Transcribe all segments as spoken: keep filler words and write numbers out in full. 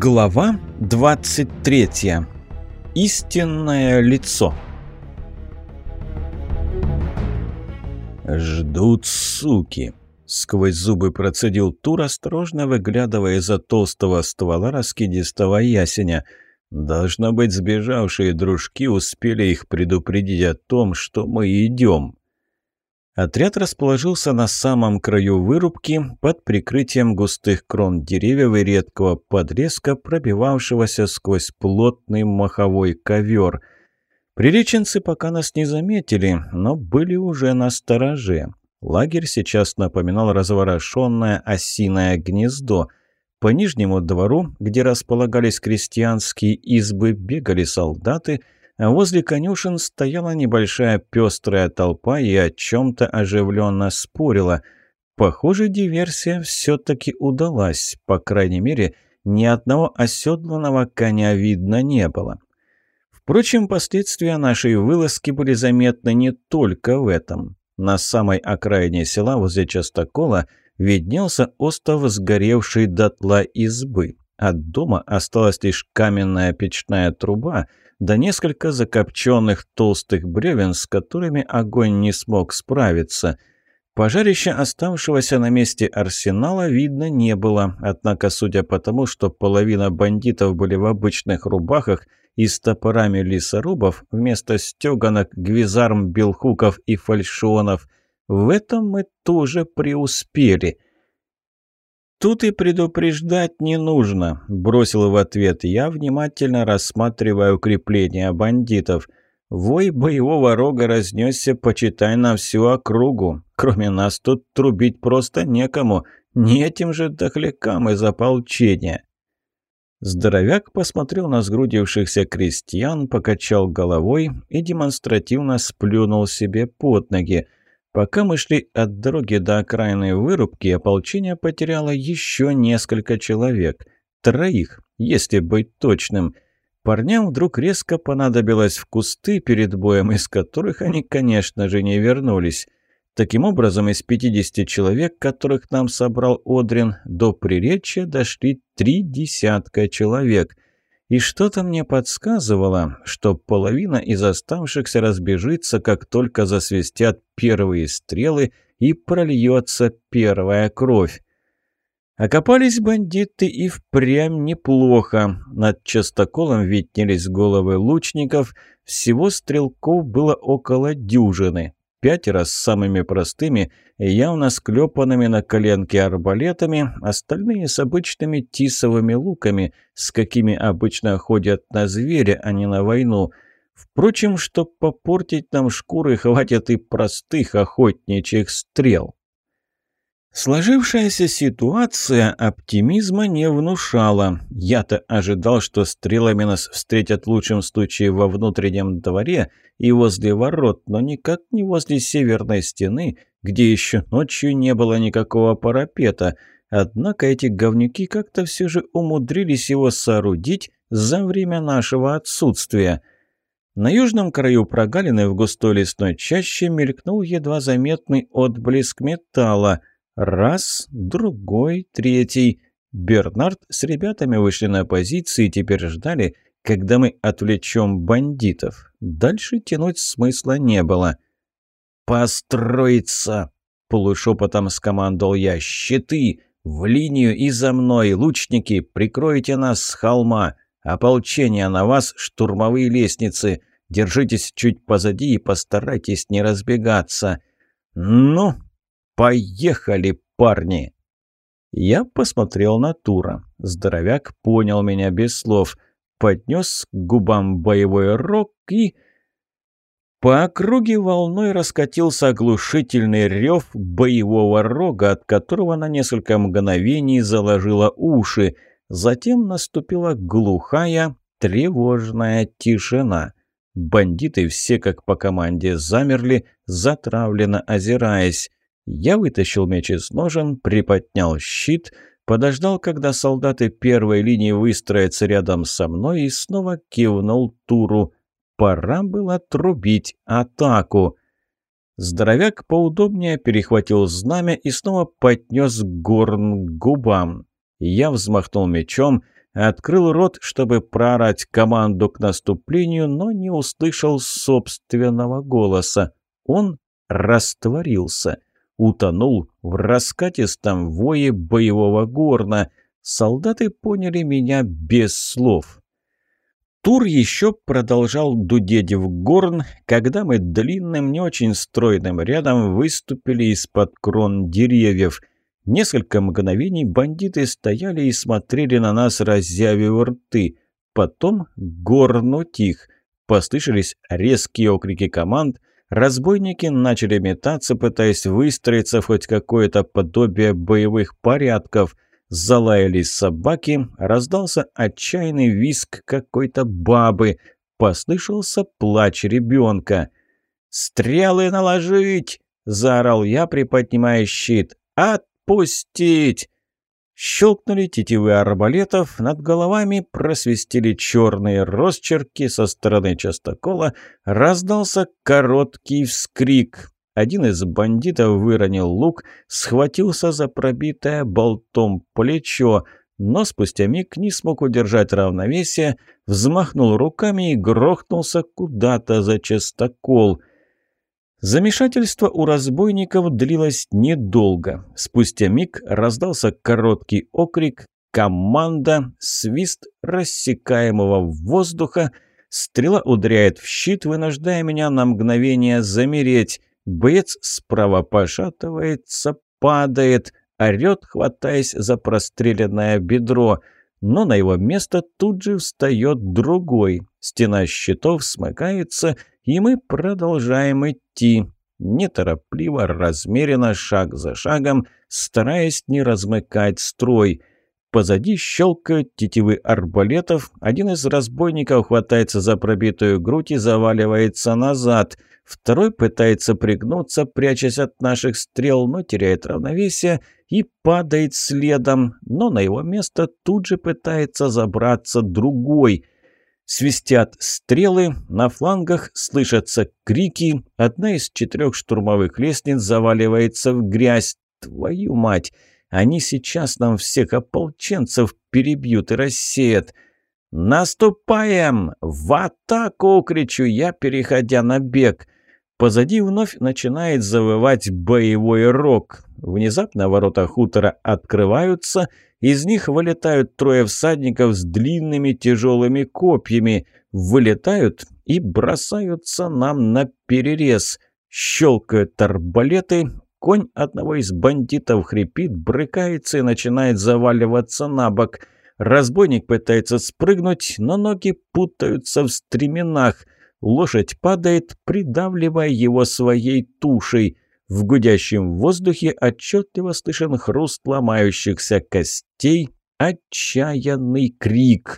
Глава двадцать третья. Истинное лицо. «Ждут, суки!» — сквозь зубы процедил Тур, осторожно выглядывая из-за толстого ствола раскидистого ясеня. Должно быть, сбежавшие дружки успели их предупредить о том, что мы идем. Отряд расположился на самом краю вырубки, под прикрытием густых крон деревьев и редкого подрезка, пробивавшегося сквозь плотный маховой ковер. Приреченцы пока нас не заметили, но были уже настороже. Лагерь сейчас напоминал разворошенное осиное гнездо. По нижнему двору, где располагались крестьянские избы, бегали солдаты, а возле конюшен стояла небольшая пестрая толпа и о чем-то оживленно спорила. Похоже, диверсия все-таки удалась. По крайней мере, ни одного оседланного коня видно не было. Впрочем, последствия нашей вылазки были заметны не только в этом. На самой окраине села, возле частокола, виднелся остов сгоревшей дотла избы. От дома осталась лишь каменная печная труба, да несколько закопченных толстых бревен, с которыми огонь не смог справиться. Пожарища оставшегося на месте арсенала видно не было, однако, судя по тому, что половина бандитов были в обычных рубахах и с топорами лесорубов вместо стеганок, гвизарм, белхуков и фальшионов, в этом мы тоже преуспели. «Тут и предупреждать не нужно», – бросил в ответ я, внимательно рассматривая укрепления бандитов. «Вой боевого рога разнесся, почитай, на всю округу. Кроме нас тут трубить просто некому, не этим же дохлякам из ополчения». Здоровяк посмотрел на сгрудившихся крестьян, покачал головой и демонстративно сплюнул себе под ноги. Пока мы шли от дороги до окраинной вырубки, ополчение потеряло еще несколько человек. Троих, если быть точным. Парням вдруг резко понадобилось в кусты перед боем, из которых они, конечно же, не вернулись. Таким образом, из пятидесяти человек, которых нам собрал Одрин, до Приречья дошли три десятка человек. И что-то мне подсказывало, что половина из оставшихся разбежится, как только засвистят первые стрелы и прольется первая кровь. Окопались бандиты и впрямь неплохо. Над частоколом виднелись головы лучников, всего стрелков было около дюжины. Пятеро с самыми простыми, явно склепанными на коленке арбалетами, остальные с обычными тисовыми луками, с какими обычно ходят на зверя, а не на войну. Впрочем, чтоб попортить нам шкуры, хватит и простых охотничьих стрел. Сложившаяся ситуация оптимизма не внушала. Я-то ожидал, что стрелами нас встретят в лучшем случае во внутреннем дворе и возле ворот, но никак не возле северной стены, где еще ночью не было никакого парапета. Однако эти говнюки как-то все же умудрились его соорудить за время нашего отсутствия. На южном краю прогалины в густой лесной чаще мелькнул едва заметный отблеск металла. Раз, другой, третий. Бернард с ребятами вышли на позиции и теперь ждали, когда мы отвлечем бандитов. Дальше тянуть смысла не было. «Построиться!» – полушепотом скомандовал я. «Щиты! В линию и за мной! Лучники, прикройте нас с холма! Ополчение на вас, штурмовые лестницы! Держитесь чуть позади и постарайтесь не разбегаться! Ну, поехали, парни!» Я посмотрел на Тура. Здоровяк понял меня без слов. Поднес к губам боевой рог и... По округе волной раскатился оглушительный рев боевого рога, от которого на несколько мгновений заложило уши. Затем наступила глухая, тревожная тишина. Бандиты все как по команде замерли, затравленно озираясь. Я вытащил меч из ножен, приподнял щит, подождал, когда солдаты первой линии выстроятся рядом со мной, и снова кивнул Туру. Пора было трубить атаку. Здоровяк поудобнее перехватил знамя и снова поднес горн к губам. Я взмахнул мечом, Открыл рот, чтобы проорать команду к наступлению, но не услышал собственного голоса. Он растворился, утонул в раскатистом вое боевого горна. Солдаты поняли меня без слов. Тур еще продолжал дудеть в горн, когда мы длинным, не очень стройным рядом выступили из-под крон деревьев. Несколько мгновений бандиты стояли и смотрели на нас, разъявив рты. Потом горн утих. Послышались резкие окрики команд. Разбойники начали метаться, пытаясь выстроиться в хоть какое-то подобие боевых порядков. Залаяли собаки, раздался отчаянный визг какой-то бабы. Послышался плач ребенка. «Стрелы наложить!» – заорал я, приподнимая щит. «Отпустить!» Щелкнули тетивы арбалетов, над головами просвистели черные росчерки, со стороны частокола раздался короткий вскрик. Один из бандитов выронил лук, схватился за пробитое болтом плечо, но спустя миг не смог удержать равновесие, взмахнул руками и грохнулся куда-то за частокол. Замешательство у разбойников длилось недолго. Спустя миг раздался короткий окрик, команда, свист рассекаемого воздуха, стрела ударяет в щит, вынуждая меня на мгновение замереть. Боец справа пошатывается, падает, орёт, хватаясь за простреленное бедро. Но на его место тут же встает другой. Стена щитов смыкается, и мы продолжаем идти. Неторопливо, размеренно, шаг за шагом, стараясь не размыкать строй. Позади щелкают тетивы арбалетов. Один из разбойников хватается за пробитую грудь и заваливается назад. Второй пытается пригнуться, прячась от наших стрел, но теряет равновесие и падает следом. Но на его место тут же пытается забраться другой. Свистят стрелы, на флангах слышатся крики. Одна из четырех штурмовых лестниц заваливается в грязь. Твою мать! Они сейчас нам всех ополченцев перебьют и рассеят. «Наступаем! В атаку!» — кричу я, переходя на бег. Позади вновь начинает завывать боевой рог. Внезапно ворота хутора открываются, из них вылетают трое всадников с длинными тяжелыми копьями. Вылетают и бросаются нам на перерез. Щелкают арбалеты. Конь одного из бандитов хрипит, брыкается и начинает заваливаться на бок. Разбойник пытается спрыгнуть, но ноги путаются в стременах. Лошадь падает, придавливая его своей тушей. В гудящем воздухе отчетливо слышен хруст ломающихся костей, отчаянный крик.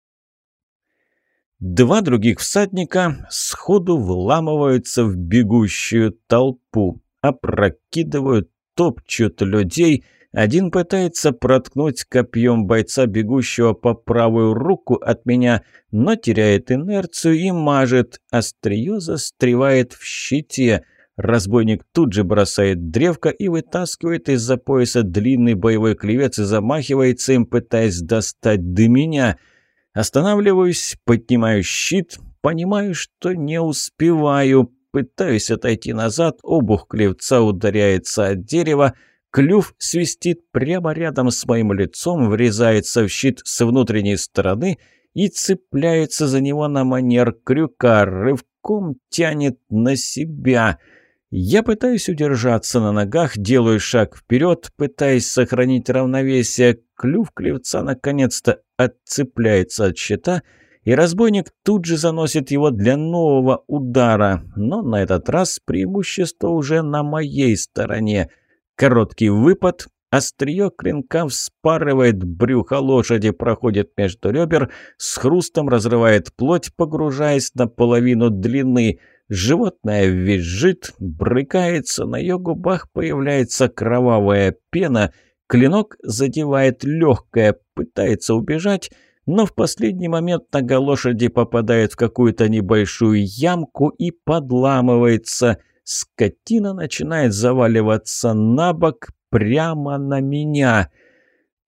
Два других всадника сходу вламываются в бегущую толпу. Опрокидывают, топчут людей. Один пытается проткнуть копьем бойца, бегущего по правую руку от меня, но теряет инерцию и мажет. Острие застревает в щите. Разбойник тут же бросает древко и вытаскивает из-за пояса длинный боевой клевец и замахивается им, пытаясь достать до меня. Останавливаюсь, поднимаю щит, понимаю, что не успеваю. Пытаюсь отойти назад, обух клевца ударяется от дерева, клюв свистит прямо рядом с моим лицом, врезается в щит с внутренней стороны и цепляется за него на манер крюка, рывком тянет на себя. Я пытаюсь удержаться на ногах, делаю шаг вперед, пытаясь сохранить равновесие. Клюв клевца наконец-то отцепляется от щита, и разбойник тут же заносит его для нового удара. Но на этот раз преимущество уже на моей стороне. Короткий выпад, острие клинка вспарывает брюхо лошади, проходит между ребер, с хрустом разрывает плоть, погружаясь на половину длины. Животное визжит, брыкается, на ее губах появляется кровавая пена, клинок задевает легкое, пытается убежать, но в последний момент нога лошади попадает в какую-то небольшую ямку и подламывается. Скотина начинает заваливаться на бок прямо на меня.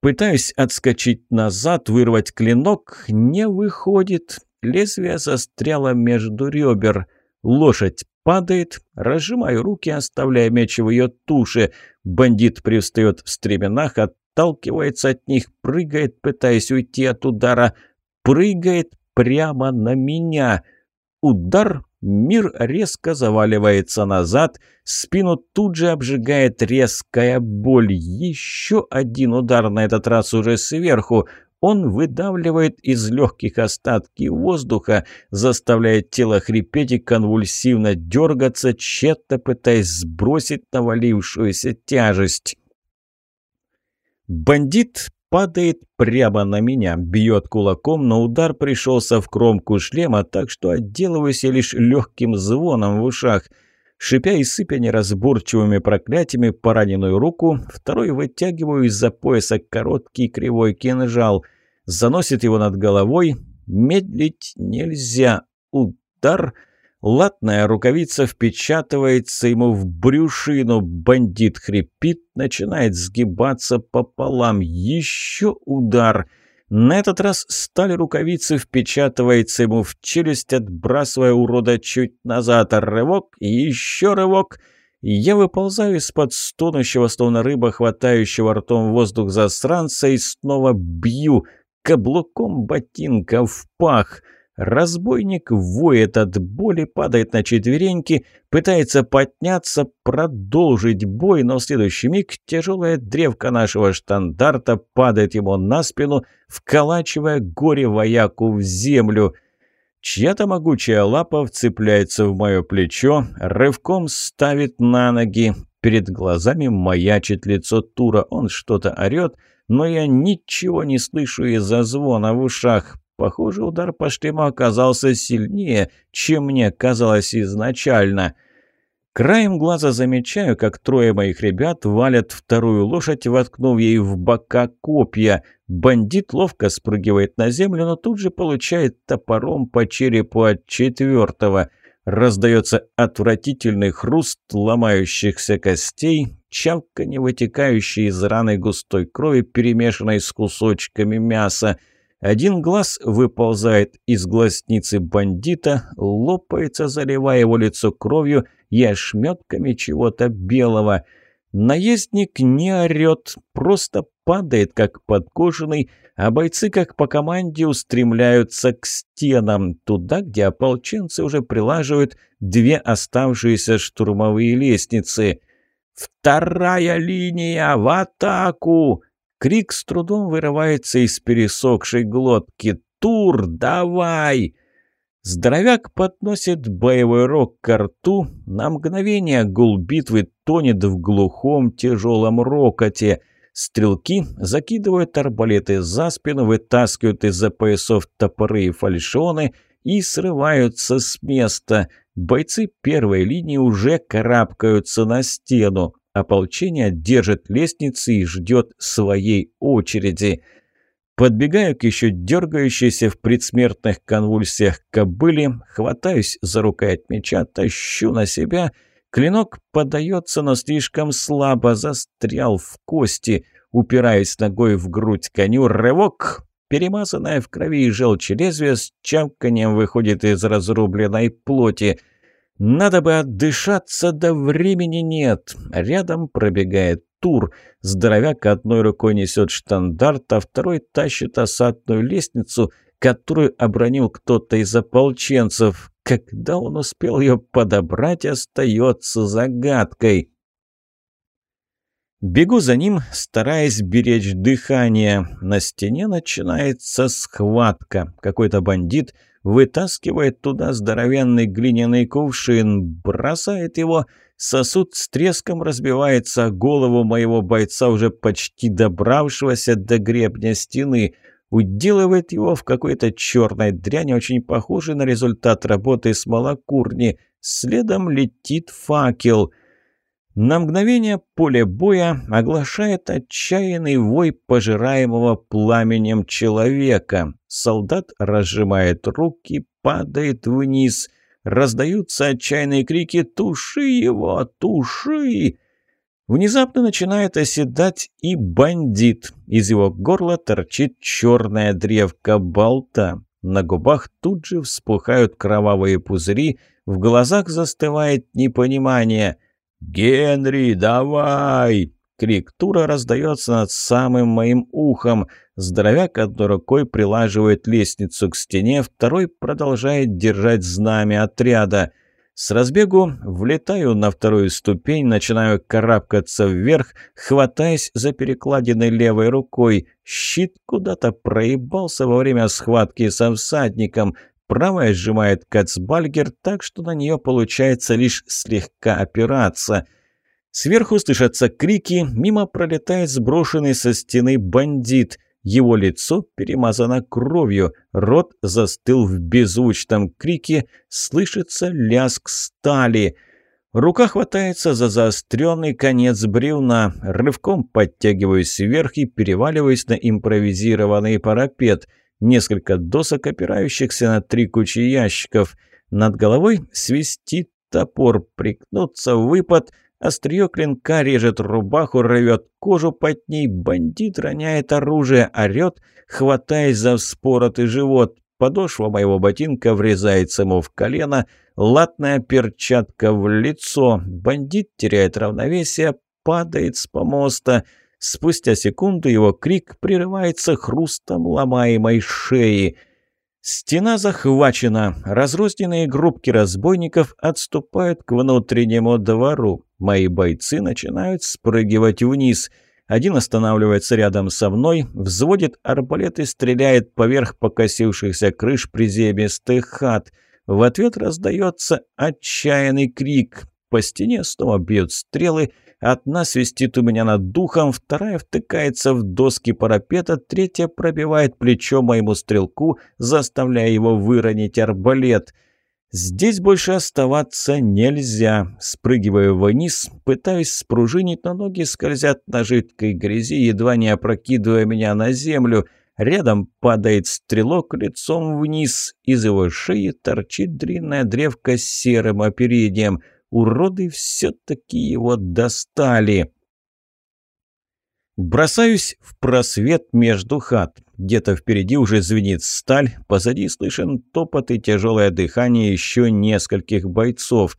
Пытаюсь отскочить назад, вырвать клинок. Не выходит. Лезвие застряло между ребер. Лошадь падает. Разжимаю руки, оставляя меч в ее туше. Бандит привстает в стременах, отталкивается от них, прыгает, пытаясь уйти от удара. Прыгает прямо на меня. Удар. Мир резко заваливается назад, спину тут же обжигает резкая боль. Еще один удар, на этот раз уже сверху. Он выдавливает из легких остатки воздуха, заставляет тело хрипеть и конвульсивно дергаться, тщетно пытаясь сбросить навалившуюся тяжесть. Бандит падает прямо на меня, бьет кулаком, но удар пришелся в кромку шлема, так что отделываюсь я лишь легким звоном в ушах. Шипя и сыпя неразборчивыми проклятиями пораненную руку, второй вытягиваю из-за пояса короткий кривой кинжал. Заносит его над головой. Медлить нельзя. Удар. Латная рукавица впечатывается ему в брюшину. Бандит хрипит, начинает сгибаться пополам. Еще удар. На этот раз сталь рукавицы впечатывается ему в челюсть, отбрасывая урода чуть назад. Рывок, еще рывок. Я выползаю из-под стонущего, словно рыба, хватающего ртом воздух засранца, и снова бью каблуком ботинка в пах. Разбойник воет от боли, падает на четвереньки, пытается подняться, продолжить бой, но в следующий миг тяжелая древко нашего штандарта падает ему на спину, вколачивая горе-вояку в землю. Чья-то могучая лапа вцепляется в мое плечо, рывком ставит на ноги. Перед глазами маячит лицо Тура, он что-то орет, но я ничего не слышу из-за звона в ушах. Похоже, удар по шлему оказался сильнее, чем мне казалось изначально. Краем глаза замечаю, как трое моих ребят валят вторую лошадь, воткнув ей в бока копья. Бандит ловко спрыгивает на землю, но тут же получает топором по черепу от четвертого. Раздается отвратительный хруст ломающихся костей, чавканье, вытекающее из раны густой крови, перемешанной с кусочками мяса. Один глаз выползает из глазницы бандита, лопается, заливая его лицо кровью и ошметками чего-то белого. Наездник не орет, просто падает, как подкошенный, а бойцы, как по команде, устремляются к стенам, туда, где ополченцы уже прилаживают две оставшиеся штурмовые лестницы. «Вторая линия! В атаку!» Крик с трудом вырывается из пересохшей глотки. «Тур, давай!» Здоровяк подносит боевой рог ко рту. На мгновение гул битвы тонет в глухом тяжелом рокоте. Стрелки закидывают арбалеты за спину, вытаскивают из-за поясов топоры и фальшионы и срываются с места. Бойцы первой линии уже карабкаются на стену. Ополчение держит лестницы и ждет своей очереди. Подбегаю к еще дергающейся в предсмертных конвульсиях кобыле, хватаюсь за рукоять меча, тащу на себя. Клинок подается, но слишком слабо, застрял в кости. Упираюсь ногой в грудь коню, рывок. Перемазанное в крови и желчи лезвие с чавканием выходит из разрубленной плоти. Надо бы отдышаться, да времени нет. Рядом пробегает Тур. Здоровяк одной рукой несет штандарт, а второй тащит осадную лестницу, которую обронил кто-то из ополченцев. Когда он успел ее подобрать, остается загадкой. Бегу за ним, стараясь беречь дыхание. На стене начинается схватка. Какой-то бандит вытаскивает туда здоровенный глиняный кувшин, бросает его. Сосуд с треском разбивается о голову моего бойца, уже почти добравшегося до гребня стены. Уделывает его в какой-то черной дряни, очень похожей на результат работы смолокурни. Следом летит факел. На мгновение поле боя оглашает отчаянный вой пожираемого пламенем человека. Солдат разжимает руки, падает вниз. Раздаются отчаянные крики: «Туши его! Туши!» Внезапно начинает оседать и бандит. Из его горла торчит черная древка болта. На губах тут же вспухают кровавые пузыри, в глазах застывает непонимание. «Генри, давай!» Крик Тура раздается над самым моим ухом. Здоровяк одной рукой прилаживает лестницу к стене, второй продолжает держать знамя отряда. С разбегу влетаю на вторую ступень, начинаю карабкаться вверх, хватаясь за перекладины левой рукой. Щит куда-то проебался во время схватки со всадником. Правая сжимает кацбальгер так, что на нее получается лишь слегка опираться. Сверху слышатся крики, мимо пролетает сброшенный со стены бандит. Его лицо перемазано кровью, рот застыл в беззвучном крике, слышится лязг стали. Рука хватается за заостренный конец бревна, рывком подтягиваюсь вверх и переваливаюсь на импровизированный парапет. Несколько досок, опирающихся на три кучи ящиков. Над головой свистит топор, прикнуться выпад. Острие клинка режет рубаху, рвет кожу под ней. Бандит роняет оружие, орет, хватаясь за вспоротый живот. Подошва моего ботинка врезается ему в колено, латная перчатка в лицо. Бандит теряет равновесие, падает с помоста. Спустя секунду его крик прерывается хрустом ломаемой шеи. Стена захвачена. Разрозненные группки разбойников отступают к внутреннему двору. Мои бойцы начинают спрыгивать вниз. Один останавливается рядом со мной, взводит арбалет и стреляет поверх покосившихся крыш приземистых хат. В ответ раздается отчаянный крик. По стене снова бьют стрелы. Одна свистит у меня над духом, вторая втыкается в доски парапета, третья пробивает плечо моему стрелку, заставляя его выронить арбалет. Здесь больше оставаться нельзя. Спрыгиваю вниз, пытаюсь спружинить, но ноги скользят на жидкой грязи, едва не опрокидывая меня на землю. Рядом падает стрелок лицом вниз. Из его шеи торчит длинная древка с серым оперением. Уроды все-таки его достали. Бросаюсь в просвет между хат. Где-то впереди уже звенит сталь, позади слышен топот и тяжелое дыхание еще нескольких бойцов.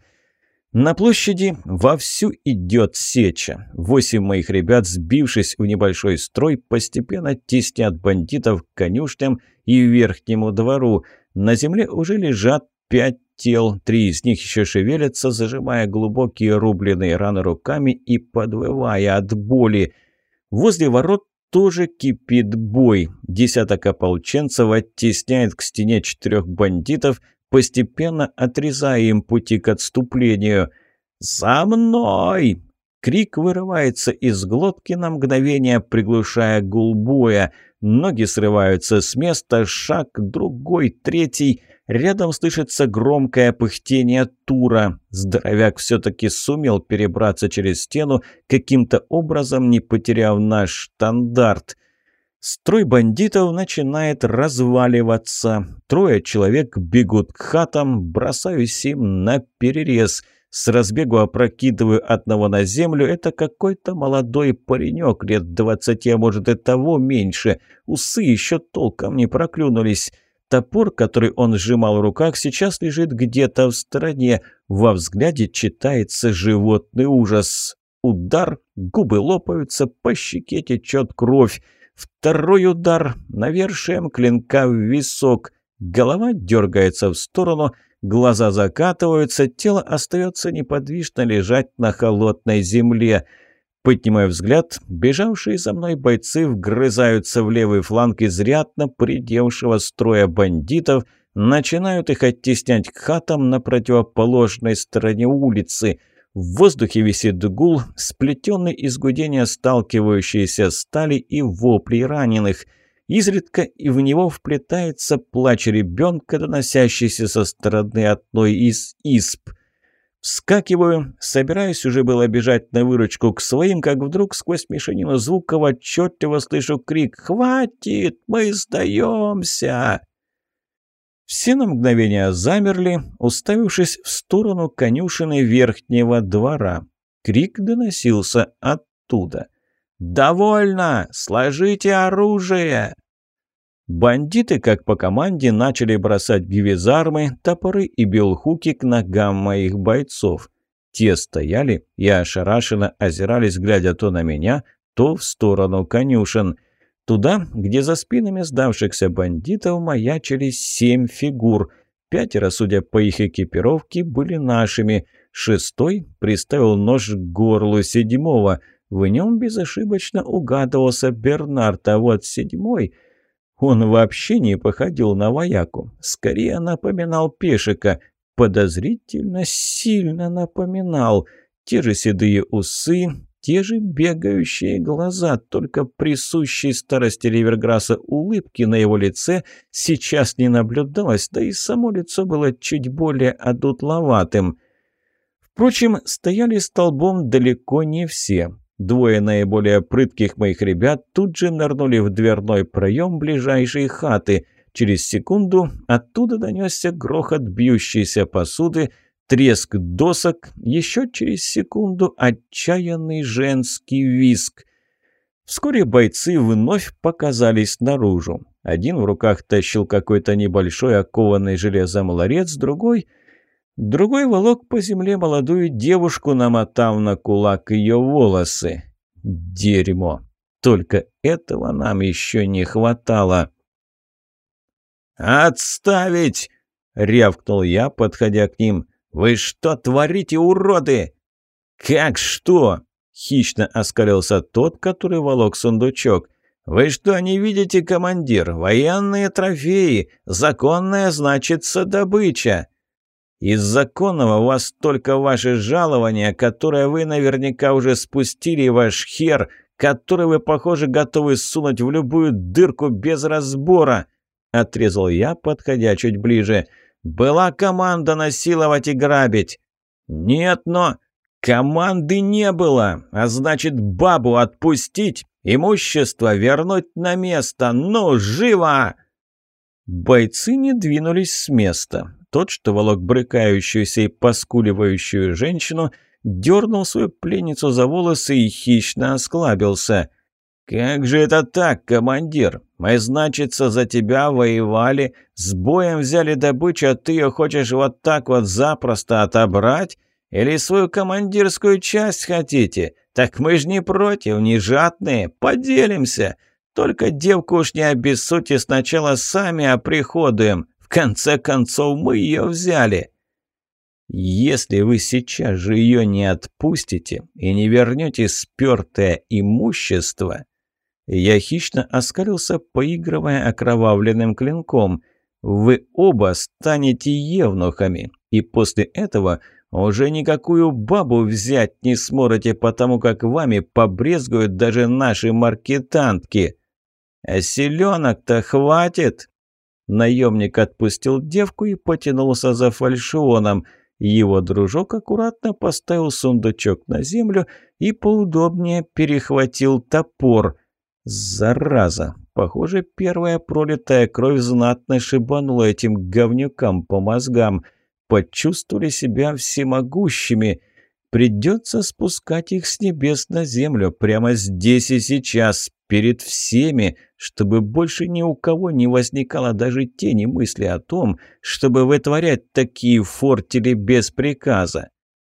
На площади вовсю идет сеча. Восемь моих ребят, сбившись в небольшой строй, постепенно теснят бандитов к конюшням и верхнему двору. На земле уже лежат пять тел, три из них еще шевелятся, зажимая глубокие рубленые раны руками и подвывая от боли. Возле ворот тоже кипит бой. Десяток ополченцев оттесняет к стене четырех бандитов, постепенно отрезая им пути к отступлению. «За мной!» Крик вырывается из глотки на мгновение, приглушая гул боя. Ноги срываются с места, шаг, другой, третий. Рядом слышится громкое пыхтение Тура. Здоровяк все-таки сумел перебраться через стену, каким-то образом не потеряв наш штандарт. Строй бандитов начинает разваливаться. Трое человек бегут к хатам, бросаюсь им на перерез. С разбегу опрокидываю одного на землю. Это какой-то молодой паренек, лет двадцати, а может и того меньше. Усы еще толком не проклюнулись. Топор, который он сжимал в руках, сейчас лежит где-то в стороне. Во взгляде читается животный ужас. Удар, губы лопаются, по щеке течет кровь. Второй удар навершием клинка в висок. Голова дергается в сторону, глаза закатываются, тело остается неподвижно лежать на холодной земле. Поднимая взгляд, бежавшие за мной бойцы вгрызаются в левый фланг изрядно поредевшего строя бандитов, начинают их оттеснять к хатам на противоположной стороне улицы. В воздухе висит гул, сплетенный из гудения сталкивающейся стали и воплей раненых. Изредка и в него вплетается плач ребенка, доносящийся со стороны одной из изб. Вскакиваю, собираюсь уже было бежать на выручку к своим, как вдруг сквозь мешанину звуков отчетливо слышу крик «Хватит! Мы сдаемся!». Все на мгновение замерли, уставившись в сторону конюшины верхнего двора. Крик доносился оттуда. «Довольно! Сложите оружие!» Бандиты, как по команде, начали бросать гвизармы, топоры и белхуки к ногам моих бойцов. Те стояли и ошарашенно озирались, глядя то на меня, то в сторону конюшен. Туда, где за спинами сдавшихся бандитов маячили семь фигур. Пятеро, судя по их экипировке, были нашими. Шестой приставил нож к горлу седьмого. В нем безошибочно угадывался Бернард, а вот седьмой... Он вообще не походил на вояку. Скорее напоминал пешика. Подозрительно сильно напоминал. Те же седые усы, те же бегающие глаза, только присущей старости Риверграсса улыбки на его лице сейчас не наблюдалось, да и само лицо было чуть более одутловатым. Впрочем, стояли столбом далеко не все. Двое наиболее прытких моих ребят тут же нырнули в дверной проем ближайшей хаты. Через секунду оттуда донесся грохот бьющейся посуды, треск досок, еще через секунду отчаянный женский визг. Вскоре бойцы вновь показались наружу. Один в руках тащил какой-то небольшой окованный железом ларец, другой... Другой волок по земле молодую девушку, намотав на кулак ее волосы. Дерьмо! Только этого нам еще не хватало. «Отставить!» — рявкнул я, подходя к ним. «Вы что творите, уроды?» «Как что?» — хищно оскалился тот, который волок сундучок. «Вы что, не видите, командир? Военные трофеи! Законная, значится, добыча!» «Из законного у вас только ваше жалование, которое вы наверняка уже спустили, ваш хер, который вы, похоже, готовы сунуть в любую дырку без разбора», — отрезал я, подходя чуть ближе. «Была команда насиловать и грабить». «Нет, но команды не было, а значит, бабу отпустить, имущество вернуть на место. Ну, живо!» Бойцы не двинулись с места. Тот, что волок брыкающуюся и поскуливающую женщину, дернул свою пленницу за волосы и хищно осклабился. «Как же это так, командир? Мы, значится, за тебя воевали, с боем взяли добычу, а ты ее хочешь вот так вот запросто отобрать? Или свою командирскую часть хотите? Так мы ж не против, не жадные, поделимся. Только девку уж не обессудьте, сначала сами оприходуем. В конце концов, мы ее взяли». «Если вы сейчас же ее не отпустите и не вернете спертое имущество...» Я хищно оскалился, поигрывая окровавленным клинком. «Вы оба станете евнухами, и после этого уже никакую бабу взять не сможете, потому как вами побрезгуют даже наши маркетантки. А селенок-то хватит!» Наемник отпустил девку и потянулся за фальшионом. Его дружок аккуратно поставил сундучок на землю и поудобнее перехватил топор. Зараза! Похоже, первая пролитая кровь знатно шибанула этим говнюкам по мозгам. Почувствовали себя всемогущими. Придется спускать их с небес на землю прямо здесь и сейчас, перед всеми, чтобы больше ни у кого не возникало даже тени мысли о том, чтобы вытворять такие фортели без приказа.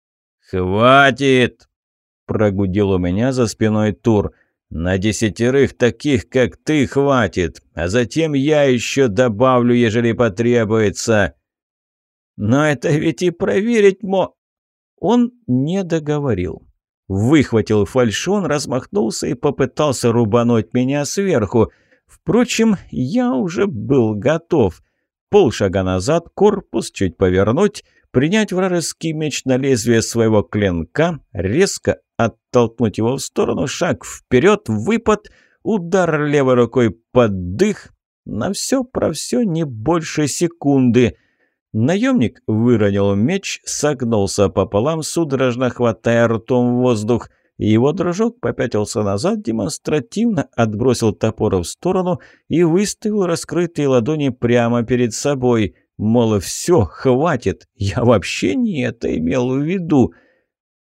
«Хватит!» – прогудел у меня за спиной Тур. «На десятерых таких, как ты, хватит, а затем я еще добавлю, ежели потребуется». «Но это ведь и проверить мо...» Он не договорил. Выхватил фальшон, размахнулся и попытался рубануть меня сверху. Впрочем, я уже был готов. Полшага назад, корпус чуть повернуть, принять вражеский меч на лезвие своего клинка, резко оттолкнуть его в сторону, шаг вперед, выпад, удар левой рукой под дых. На все про все не больше секунды. Наемник выронил меч, согнулся пополам, судорожно хватая ртом воздух. Его дружок попятился назад, демонстративно отбросил топор в сторону и выставил раскрытые ладони прямо перед собой. Мол, все, хватит, я вообще не это имел в виду.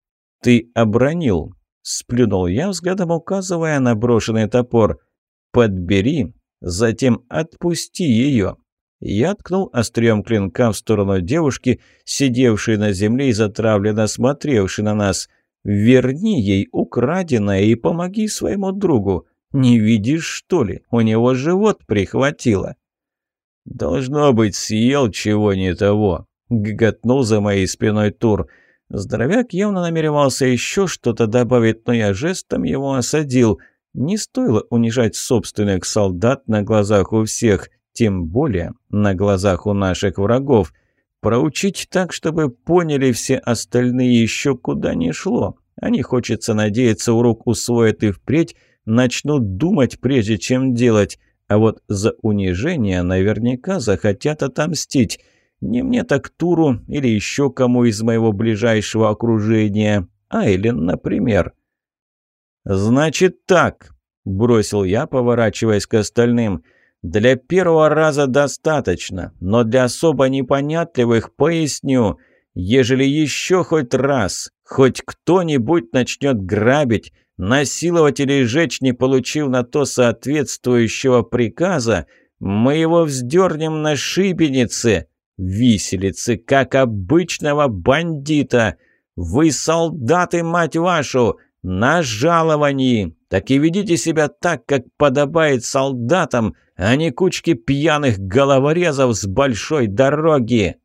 «Ты обронил», – сплюнул я, взглядом указывая на брошенный топор. «Подбери, затем отпусти ее». Я ткнул острием клинка в сторону девушки, сидевшей на земле и затравленно смотревшей на нас. «Верни ей украденное и помоги своему другу. Не видишь, что ли? У него живот прихватило». «Должно быть, съел чего не того», — гоготнул за моей спиной Тур. Здоровяк явно намеревался еще что-то добавить, но я жестом его осадил. Не стоило унижать собственных солдат на глазах у всех, тем более на глазах у наших врагов. Проучить так, чтобы поняли все остальные, еще куда ни шло. А не хочется надеяться, урок усвоят и впредь начнут думать, прежде чем делать. А вот за унижение наверняка захотят отомстить. Не мне, так Туру или еще кому из моего ближайшего окружения. Айлен, например. «Значит так», – бросил я, поворачиваясь к остальным. «Для первого раза достаточно, но для особо непонятливых поясню. Ежели еще хоть раз, хоть кто-нибудь начнет грабить, насиловать или жечь, не получив на то соответствующего приказа, мы его вздернем на шибенице, виселице, как обычного бандита. Вы солдаты, мать вашу, на жаловании. Так и ведите себя так, как подобает солдатам, а не кучки пьяных головорезов с большой дороги».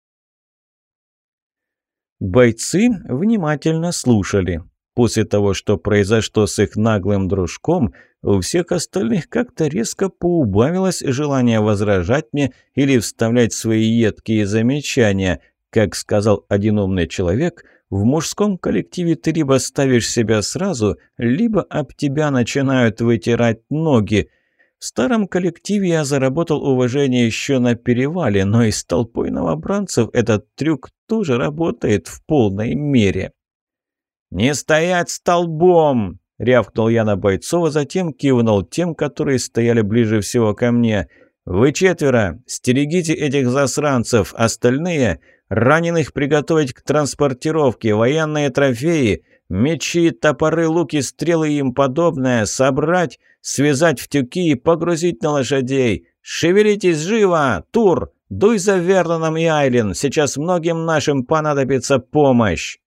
Бойцы внимательно слушали. После того, что произошло с их наглым дружком, у всех остальных как-то резко поубавилось желание возражать мне или вставлять свои едкие замечания. Как сказал один умный человек, в мужском коллективе ты либо ставишь себя сразу, либо об тебя начинают вытирать ноги. В старом коллективе я заработал уважение еще на перевале, но и с толпой новобранцев этот трюк тоже работает в полной мере. «Не стоять столбом!» — рявкнул я на бойцов, а затем кивнул тем, которые стояли ближе всего ко мне. «Вы четверо, стерегите этих засранцев, остальные — раненых приготовить к транспортировке, военные трофеи, мечи, топоры, луки, стрелы и им подобное собрать, связать в тюки и погрузить на лошадей. Шевелитесь живо! Тур, дуй за Верноном и Айлен, сейчас многим нашим понадобится помощь!»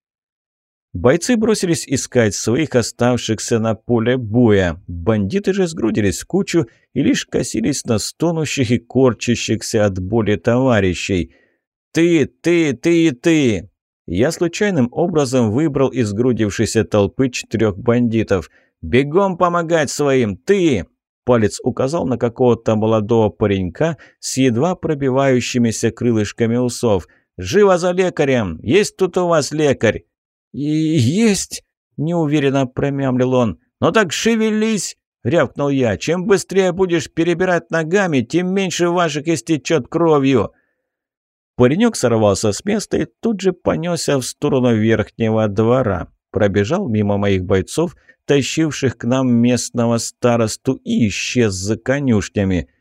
Бойцы бросились искать своих оставшихся на поле боя. Бандиты же сгрудились в кучу и лишь косились на стонущих и корчащихся от боли товарищей. «Ты, ты, ты и ты!» Я случайным образом выбрал из сгрудившейся толпы четырех бандитов. «Бегом помогать своим! Ты!» Палец указал на какого-то молодого паренька с едва пробивающимися крылышками усов. «Живо за лекарем! Есть тут у вас лекарь?» «И есть!» – неуверенно промямлил он. «Ну так шевелись!» – рявкнул я. «Чем быстрее будешь перебирать ногами, тем меньше ваших истечет кровью!» Паренек сорвался с места и тут же понесся в сторону верхнего двора. Пробежал мимо моих бойцов, тащивших к нам местного старосту, и исчез за конюшнями.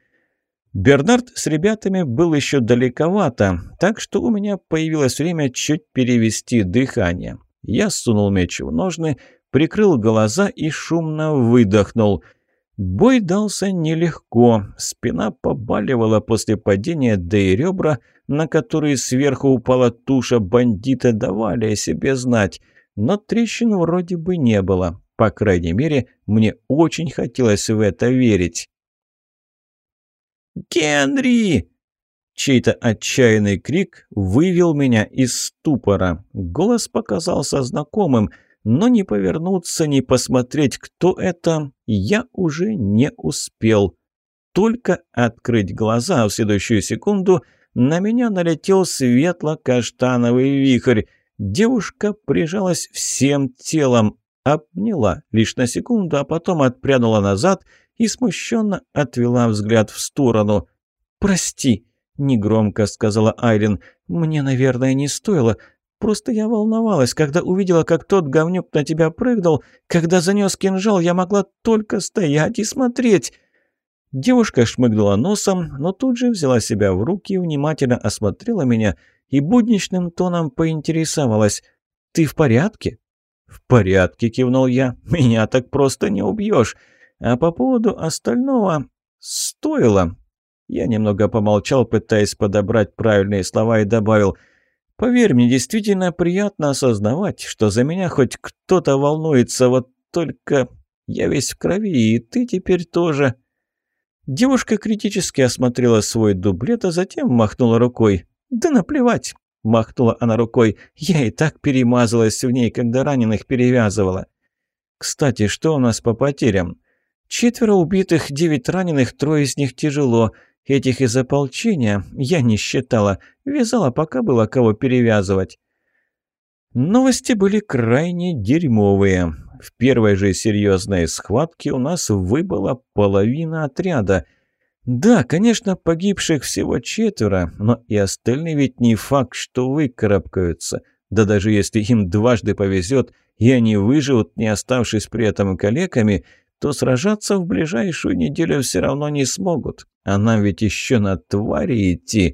Бернард с ребятами был еще далековато, так что у меня появилось время чуть перевести дыхание. Я сунул меч в ножны, прикрыл глаза и шумно выдохнул. Бой дался нелегко, спина побаливала после падения, да и ребра, на которые сверху упала туша бандита, давали о себе знать. Но трещин вроде бы не было. По крайней мере, мне очень хотелось в это верить. «Генри!» Чей-то отчаянный крик вывел меня из ступора. Голос показался знакомым, но ни повернуться, ни посмотреть, кто это, я уже не успел. Только открыть глаза, а в следующую секунду на меня налетел светло-каштановый вихрь. Девушка прижалась всем телом, обняла лишь на секунду, а потом отпрянула назад и смущенно отвела взгляд в сторону. «Прости», — негромко сказала Айлен, — «мне, наверное, не стоило. Просто я волновалась, когда увидела, как тот говнюк на тебя прыгнул. Когда занес кинжал, я могла только стоять и смотреть». Девушка шмыгнула носом, но тут же взяла себя в руки, внимательно осмотрела меня и будничным тоном поинтересовалась: «Ты в порядке?» «В порядке», — кивнул я. «Меня так просто не убьешь. А по поводу остального... стоило». Я немного помолчал, пытаясь подобрать правильные слова, и добавил: «Поверь, мне действительно приятно осознавать, что за меня хоть кто-то волнуется, вот только я весь в крови, и ты теперь тоже». Девушка критически осмотрела свой дублет, а затем махнула рукой. «Да наплевать!» – махнула она рукой. «Я и так перемазалась в ней, когда раненых перевязывала». «Кстати, что у нас по потерям?» «Четверо убитых, девять раненых, трое из них тяжело. Этих из ополчения я не считала. Вязала, пока было кого перевязывать». Новости были крайне дерьмовые. В первой же серьезной схватке у нас выбыла половина отряда. Да, конечно, погибших всего четверо, но и остальные ведь не факт, что выкарабкаются. Да даже если им дважды повезет, и они выживут, не оставшись при этом калеками, то сражаться в ближайшую неделю все равно не смогут. А нам ведь еще на твари идти.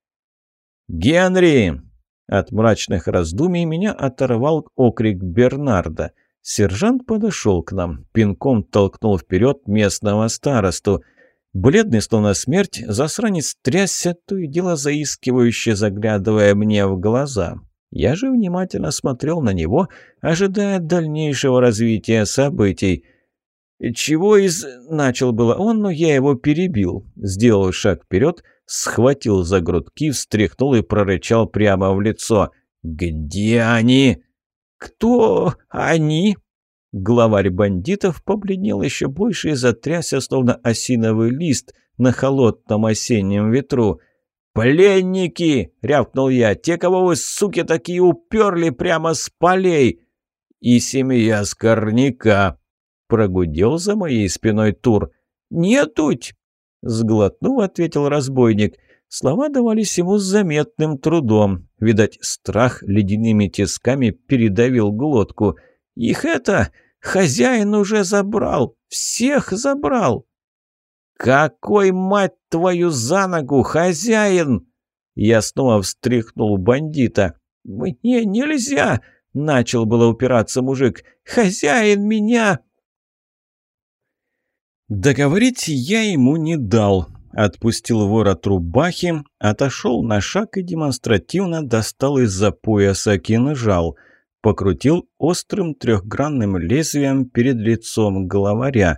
«Генри!» От мрачных раздумий меня оторвал окрик Бернарда. Сержант подошел к нам, пинком толкнул вперед местного старосту. Бледный, словно смерть, засранец трясся, то и дело заискивающе заглядывая мне в глаза. Я же внимательно смотрел на него, ожидая дальнейшего развития событий. «Чего из...» — начал было он, но я его перебил. Сделал шаг вперед, схватил за грудки, встряхнул и прорычал прямо в лицо. «Где они?» «Кто они?» Главарь бандитов побледнел еще больше и затрясся, словно осиновый лист на холодном осеннем ветру. «Пленники!» — рявкнул я. «Те, кого вы, суки, такие уперли прямо с полей!» «И семья Скорняка!» — прогудел за моей спиной Тур. «Нетуть!» — сглотнув, ответил разбойник. Слова давались ему с заметным трудом. Видать, страх ледяными тисками передавил глотку. «Их это... хозяин уже забрал! Всех забрал!» «Какой, мать твою, за ногу, хозяин?» Я снова встряхнул бандита. «Мне нельзя!» — начал было упираться мужик. «Хозяин меня...» Договорить я ему не дал. Отпустил ворот рубахи, отошел на шаг и демонстративно достал из-за пояса кинжал. Покрутил острым трехгранным лезвием перед лицом главаря.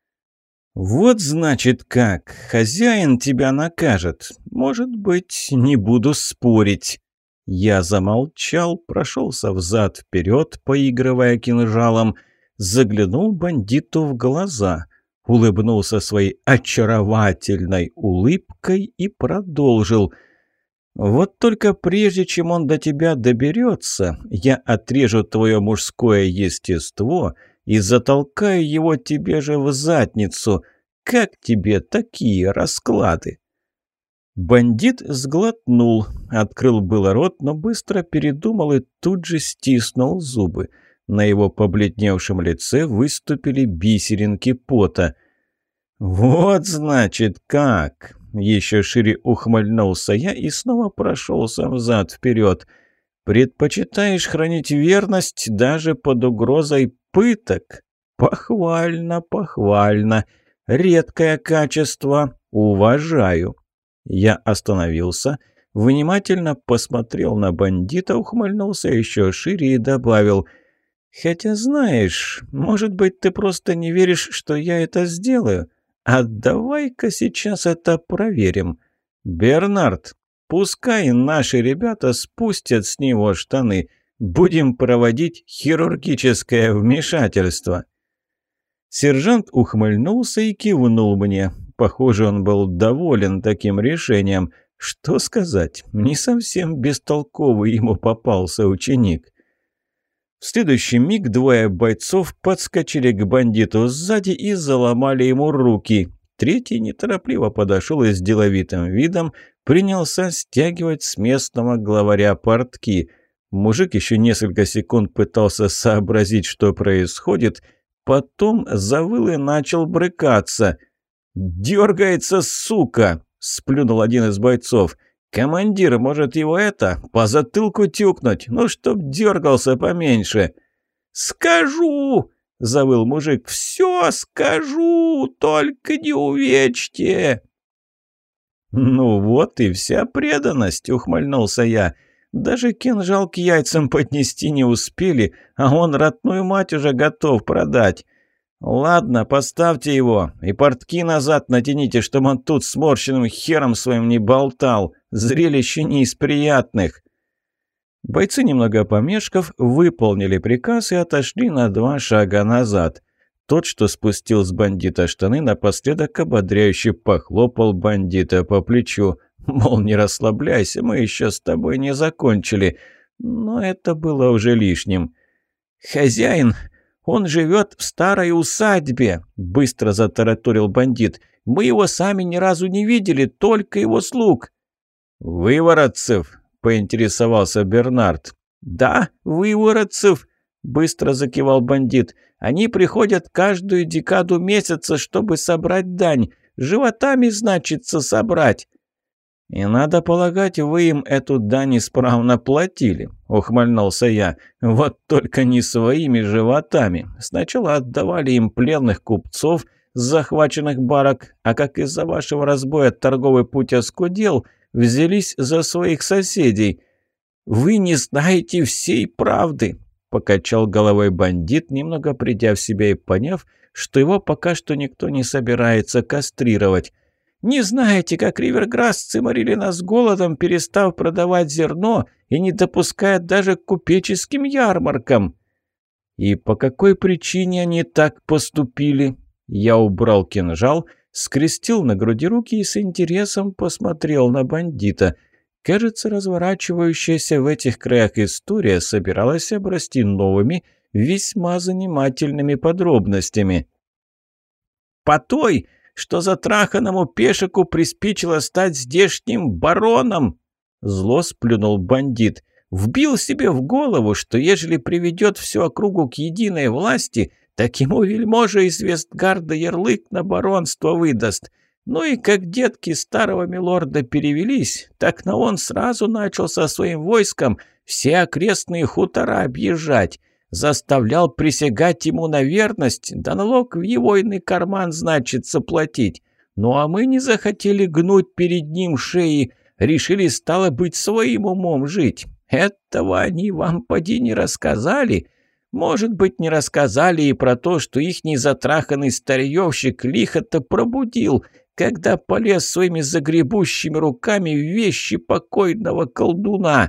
«Вот значит как! Хозяин тебя накажет! Может быть, не буду спорить!» Я замолчал, прошелся взад-вперед, поигрывая кинжалом, заглянул бандиту в глаза, улыбнулся своей очаровательной улыбкой и продолжил. «Вот только прежде чем он до тебя доберется, я отрежу твое мужское естество и затолкаю его тебе же в задницу. Как тебе такие расклады?» Бандит сглотнул, открыл было рот, но быстро передумал и тут же стиснул зубы. На его побледневшем лице выступили бисеринки пота. «Вот, значит, как!» Еще шире ухмыльнулся я и снова прошелся взад-вперед. «Предпочитаешь хранить верность даже под угрозой пыток? Похвально, похвально. Редкое качество. Уважаю». Я остановился, внимательно посмотрел на бандита, ухмыльнулся еще шире и добавил: «Хотя, знаешь, может быть, ты просто не веришь, что я это сделаю? А давай-ка сейчас это проверим. Бернард, пускай наши ребята спустят с него штаны. Будем проводить хирургическое вмешательство». Сержант ухмыльнулся и кивнул мне. Похоже, он был доволен таким решением. Что сказать, не совсем бестолковый ему попался ученик. В следующий миг двое бойцов подскочили к бандиту сзади и заломали ему руки. Третий неторопливо подошел и с деловитым видом принялся стягивать с местного главаря портки. Мужик еще несколько секунд пытался сообразить, что происходит, потом завыл и начал брыкаться. «Дергается, сука!» – сплюнул один из бойцов. «Командир, может его это, по затылку тюкнуть, ну, чтоб дергался поменьше». «Скажу!» — завыл мужик. «Все скажу, только не увечьте!» «Ну вот и вся преданность», — ухмыльнулся я. «Даже кинжал к яйцам поднести не успели, а он родную мать уже готов продать. Ладно, поставьте его и портки назад натяните, чтобы он тут сморщенным хером своим не болтал. Зрелище не из приятных». Бойцы, немного помешков, выполнили приказ и отошли на два шага назад. Тот, что спустил с бандита штаны, напоследок ободряюще похлопал бандита по плечу. Мол, не расслабляйся, мы еще с тобой не закончили. Но это было уже лишним. «Хозяин, он живет в старой усадьбе», — быстро затараторил бандит. «Мы его сами ни разу не видели, только его слуг». «Выворотцев», — поинтересовался Бернард. «Да, выворотцев», — быстро закивал бандит. «Они приходят каждую декаду месяца, чтобы собрать дань. Животами, значится, собрать». «И надо полагать, вы им эту дань исправно платили», — ухмыльнулся я. «Вот только не своими животами. Сначала отдавали им пленных купцов с захваченных барок, а как из-за вашего разбоя торговый путь оскудел, взялись за своих соседей». «Вы не знаете всей правды», — покачал головой бандит, немного придя в себя и поняв, что его пока что никто не собирается кастрировать. «Не знаете, как риверграссцы морили нас голодом, перестав продавать зерно и не допуская даже к купеческим ярмаркам». «И по какой причине они так поступили?» Я убрал кинжал, скрестил на груди руки и с интересом посмотрел на бандита. Кажется, разворачивающаяся в этих краях история собиралась обрасти новыми, весьма занимательными подробностями. «По той, что затраханному пешеку приспичило стать здешним бароном!» Зло сплюнул бандит. «Вбил себе в голову, что ежели приведет всю округу к единой власти, так ему вельможа из Вестгарда ярлык на баронство выдаст. Ну и как детки старого милорда перевелись, так на он сразу начал со своим войском все окрестные хутора объезжать. Заставлял присягать ему на верность, да налог в его иный карман, значится, платить. Ну а мы не захотели гнуть перед ним шеи, решили, стало быть, своим умом жить. Этого они вам поди не рассказали. Может быть, не рассказали и про то, что ихний затраханный старьевщик лихо-то пробудил, когда полез своими загребущими руками в вещи покойного колдуна».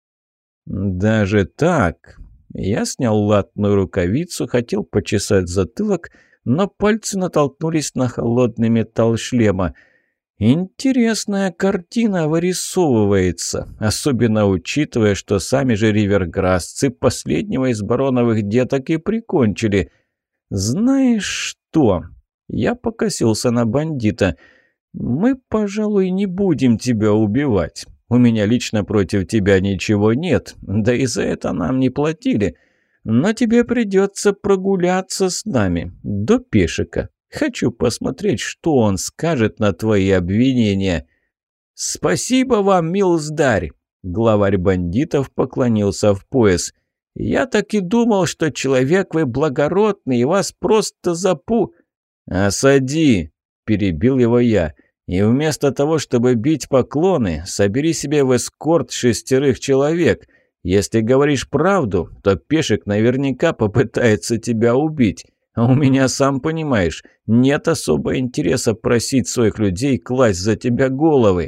«Даже так?» Я снял латную рукавицу, хотел почесать затылок, но пальцы натолкнулись на холодный металл шлема. Интересная картина вырисовывается, особенно учитывая, что сами же риверграссцы последнего из бароновых деток и прикончили. «Знаешь что?» Я покосился на бандита. «Мы, пожалуй, не будем тебя убивать. У меня лично против тебя ничего нет, да и за это нам не платили. Но тебе придется прогуляться с нами до пешика. Хочу посмотреть, что он скажет на твои обвинения». «Спасибо вам, милздарь!» Главарь бандитов поклонился в пояс. «Я так и думал, что человек вы благородный, и вас просто запу...» «Осади!» – перебил его я. «И вместо того, чтобы бить поклоны, собери себе в эскорт шестерых человек. Если говоришь правду, то пешек наверняка попытается тебя убить. А у меня, сам понимаешь, нет особого интереса просить своих людей класть за тебя головы».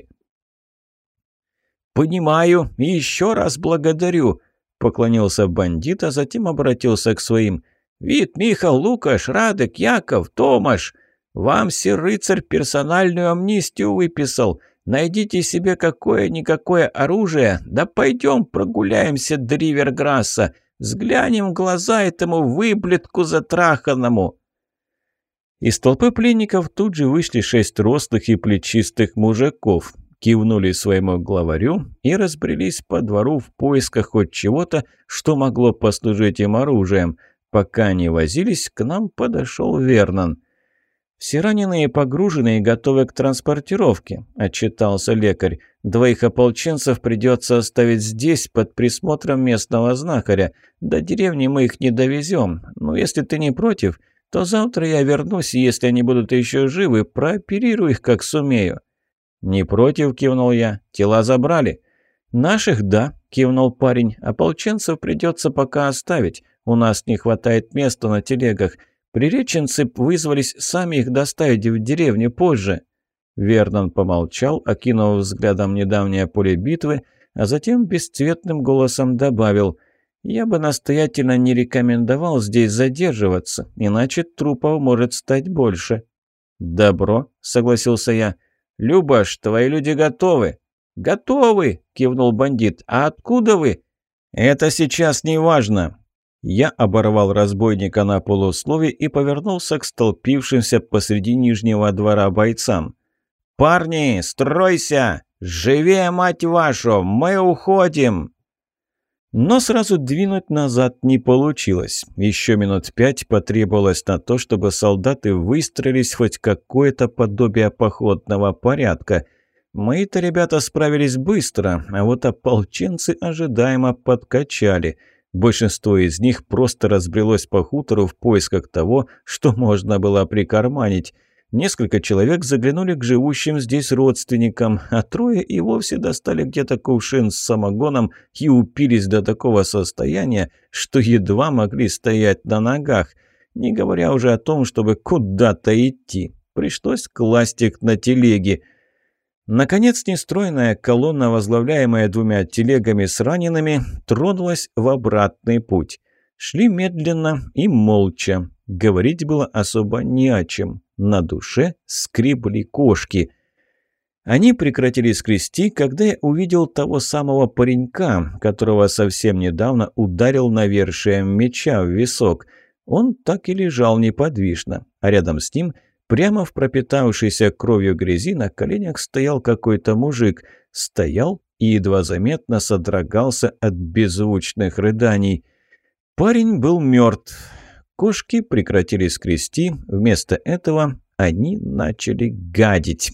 «Понимаю и еще раз благодарю», – поклонился бандит, а затем обратился к своим. «Вит, Михал, Лукаш, Радек, Яков, Томаш, вам сир-рыцарь персональную амнистию выписал. Найдите себе какое-никакое оружие, да пойдем прогуляемся до Риверграсса, взглянем в глаза этому выблетку затраханному». Из толпы пленников тут же вышли шесть рослых и плечистых мужиков, кивнули своему главарю и разбрелись по двору в поисках хоть чего-то, что могло послужить им оружием. Пока они возились, к нам подошел Вернон. «Все раненые погружены и готовы к транспортировке», – отчитался лекарь. «Двоих ополченцев придется оставить здесь под присмотром местного знахаря. До деревни мы их не довезем. Но если ты не против, то завтра я вернусь, и если они будут еще живы, прооперирую их как сумею». «Не против», – кивнул я. «Тела забрали?» «Наших – да», – кивнул парень. «Ополченцев придется пока оставить. У нас не хватает места на телегах. Приреченцы вызвались сами их доставить в деревню позже». Вернон помолчал, окинув взглядом недавнее поле битвы, а затем бесцветным голосом добавил: «Я бы настоятельно не рекомендовал здесь задерживаться, иначе трупов может стать больше». «Добро», — согласился я. «Любаш, твои люди готовы?» «Готовы», — кивнул бандит. «А откуда вы?» «Это сейчас не важно». Я оборвал разбойника на полуслове и повернулся к столпившимся посреди нижнего двора бойцам. «Парни, стройся! Живее, мать вашу! Мы уходим!» Но сразу двинуть назад не получилось. Еще минут пять потребовалось на то, чтобы солдаты выстроились в хоть какое-то подобие походного порядка. Мои-то ребята справились быстро, а вот ополченцы ожидаемо подкачали. Большинство из них просто разбрелось по хутору в поисках того, что можно было прикарманить. Несколько человек заглянули к живущим здесь родственникам, а трое и вовсе достали где-то кувшин с самогоном и упились до такого состояния, что едва могли стоять на ногах, не говоря уже о том, чтобы куда-то идти. Пришлось класть их на телеги. Наконец, нестройная колонна, возглавляемая двумя телегами с ранеными, тронулась в обратный путь. Шли медленно и молча. Говорить было особо не о чем. На душе скребли кошки. Они прекратили скрести, когда я увидел того самого паренька, которого совсем недавно ударил навершием меча в висок. Он так и лежал неподвижно, а рядом с ним, прямо в пропитавшейся кровью грязи, на коленях стоял какой-то мужик. Стоял и едва заметно содрогался от беззвучных рыданий. Парень был мертв. Кошки прекратили скрести, вместо этого они начали гадить.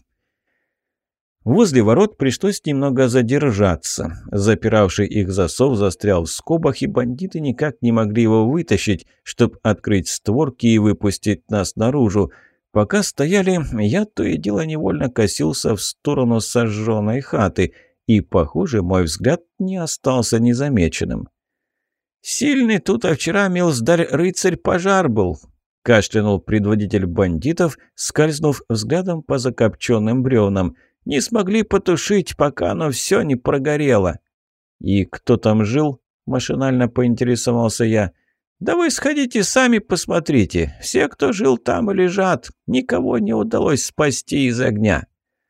Возле ворот пришлось немного задержаться. Запиравший их засов застрял в скобах, и бандиты никак не могли его вытащить, чтобы открыть створки и выпустить нас наружу. Пока стояли, я то и дело невольно косился в сторону сожженной хаты, и, похоже, мой взгляд не остался незамеченным. «Сильный тут, а вчера милздарь рыцарь пожар был», — кашлянул предводитель бандитов, скользнув взглядом по закопченным бревнам. «Не смогли потушить, пока оно все не прогорело». «И кто там жил?» — машинально поинтересовался я. «Да вы сходите сами посмотрите. Все, кто жил там, и лежат. Никого не удалось спасти из огня».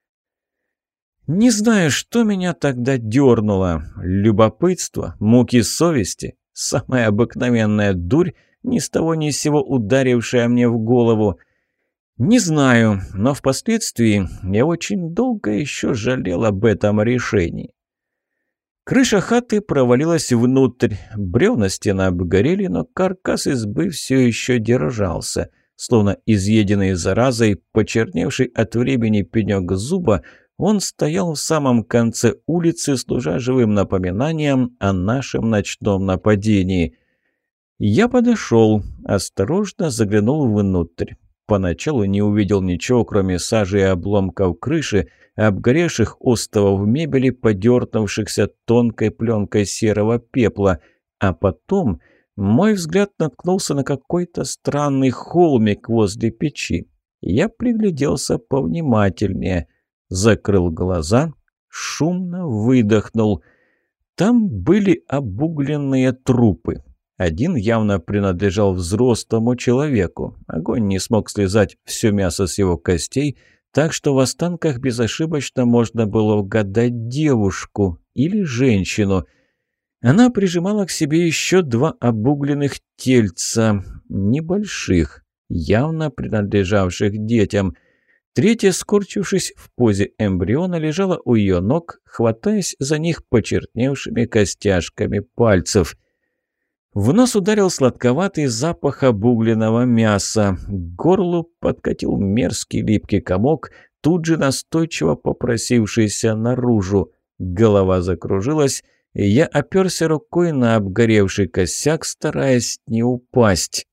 Не знаю, что меня тогда дернуло. Любопытство, муки совести. Самая обыкновенная дурь, ни с того ни с сего ударившая мне в голову. Не знаю, но впоследствии я очень долго еще жалел об этом решении. Крыша хаты провалилась внутрь. Бревна стены обгорели, но каркас избы все еще держался. Словно изъеденный заразой, почерневший от времени пенек зуба, он стоял в самом конце улицы, служа живым напоминанием о нашем ночном нападении. Я подошел, осторожно заглянул внутрь. Поначалу не увидел ничего, кроме сажи и обломков крыши, обгоревших остовов мебели, подернувшихся тонкой пленкой серого пепла. А потом мой взгляд наткнулся на какой-то странный холмик возле печи. Я пригляделся повнимательнее. Закрыл глаза, шумно выдохнул. Там были обугленные трупы. Один явно принадлежал взрослому человеку. Огонь не смог слезать все мясо с его костей, так что в останках безошибочно можно было угадать девушку или женщину. Она прижимала к себе еще два обугленных тельца, небольших, явно принадлежавших детям. Третья, скорчившись в позе эмбриона, лежала у ее ног, хватаясь за них почерневшими костяшками пальцев. В нос ударил сладковатый запах обугленного мяса. К горлу подкатил мерзкий липкий комок, тут же настойчиво попросившийся наружу. Голова закружилась, и я оперся рукой на обгоревший косяк, стараясь не упасть.